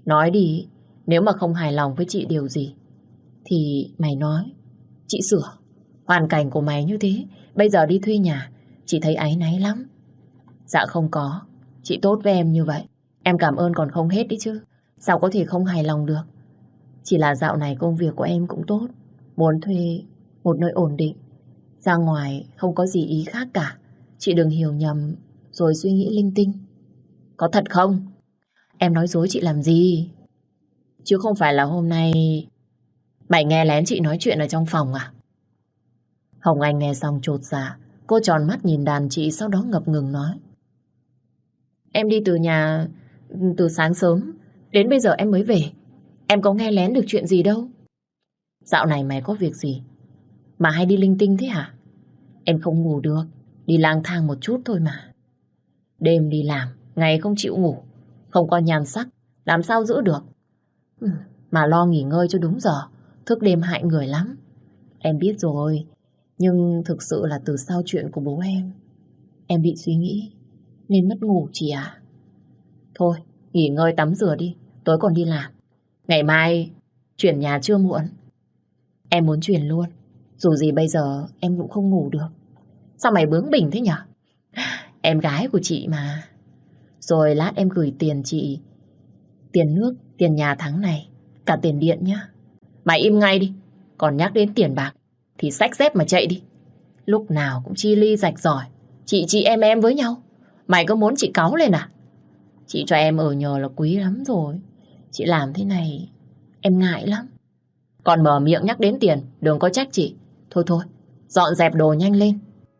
Nói đi, nếu mà không hài lòng với chị điều gì, thì mày nói, chị sửa. Hoàn cảnh của mày như thế, bây giờ đi thuê nhà, chị thấy áy náy lắm. Dạ không có, chị tốt với em như vậy. Em cảm ơn còn không hết đấy chứ. Sao có thể không hài lòng được? Chỉ là dạo này công việc của em cũng tốt. Muốn thuê một nơi ổn định. Ra ngoài không có gì ý khác cả. Chị đừng hiểu nhầm rồi suy nghĩ linh tinh. Có thật không? Em nói dối chị làm gì? Chứ không phải là hôm nay mày nghe lén chị nói chuyện ở trong phòng à? Hồng Anh nghe xong chột dạ. Cô tròn mắt nhìn đàn chị, sau đó ngập ngừng nói. Em đi từ nhà từ sáng sớm, đến bây giờ em mới về. Em có nghe lén được chuyện gì đâu. Dạo này mày có việc gì mà hay đi linh tinh thế hả? Em không ngủ được, đi lang thang một chút thôi mà. Đêm đi làm, ngày không chịu ngủ, không có nhan sắc, làm sao giữ được. Mà lo nghỉ ngơi cho đúng giờ, thức đêm hại người lắm. Em biết rồi, nhưng thực sự là từ sau chuyện của bố em bị suy nghĩ, nên mất ngủ chị à. Thôi, nghỉ ngơi tắm rửa đi, tối còn đi làm. Ngày mai chuyển nhà chưa muộn. Em muốn chuyển luôn, dù gì bây giờ em cũng không ngủ được. Sao mày bướng bỉnh thế nhở? Em gái của chị mà. Rồi lát em gửi tiền chị, tiền nước, tiền nhà tháng này, cả tiền điện nhá. Mày im ngay đi. Còn nhắc đến tiền bạc thì xách dép mà chạy đi. Lúc nào cũng chi ly rạch ròi, chị em với nhau. Mày có muốn chị cáu lên à? Chị cho em ở nhờ là quý lắm rồi. Chị làm thế này em ngại lắm. Còn mở miệng nhắc đến tiền, đừng có trách chị. Thôi thôi, dọn dẹp đồ nhanh lên.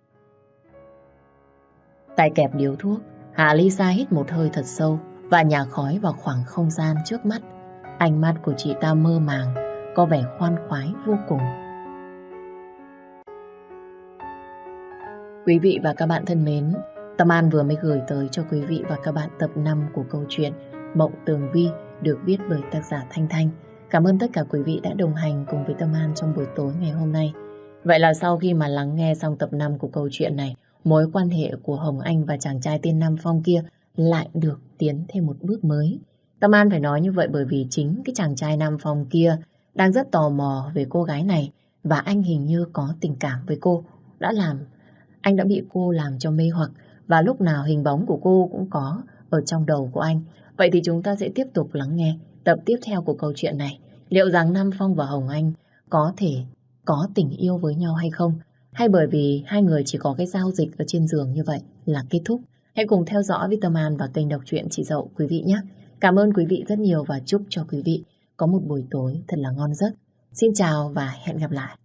Tay kẹp điếu thuốc, Hà Lisa hít một hơi thật sâu và nhả khói vào khoảng không gian trước mắt. Ánh mắt của chị ta mơ màng, có vẻ khoan khoái vô cùng. Quý vị và các bạn thân mến, Tâm An vừa mới gửi tới cho quý vị và các bạn tập 5 của câu chuyện Mộng Tường Vi được viết bởi tác giả Thanh Thanh. Cảm ơn tất cả quý vị đã đồng hành cùng với Tâm An trong buổi tối ngày hôm nay. Vậy là sau khi mà lắng nghe xong tập 5 của câu chuyện này, mối quan hệ của Hồng Anh và chàng trai tên Nam Phong kia lại được tiến thêm một bước mới. Tâm An phải nói như vậy bởi vì chính cái chàng trai Nam Phong kia đang rất tò mò về cô gái này, và anh hình như có tình cảm với cô. Anh đã bị cô làm cho mê hoặc, và lúc nào hình bóng của cô cũng có ở trong đầu của anh. Vậy thì chúng ta sẽ tiếp tục lắng nghe tập tiếp theo của câu chuyện này. Liệu rằng Nam Phong và Hồng Anh có thể có tình yêu với nhau hay không? Hay bởi vì hai người chỉ có cái giao dịch ở trên giường như vậy là kết thúc? Hãy cùng theo dõi với Tâm An và kênh đọc truyện Chị Dậu quý vị nhé. Cảm ơn quý vị rất nhiều và chúc cho quý vị có một buổi tối thật là ngon giấc. Xin chào và hẹn gặp lại.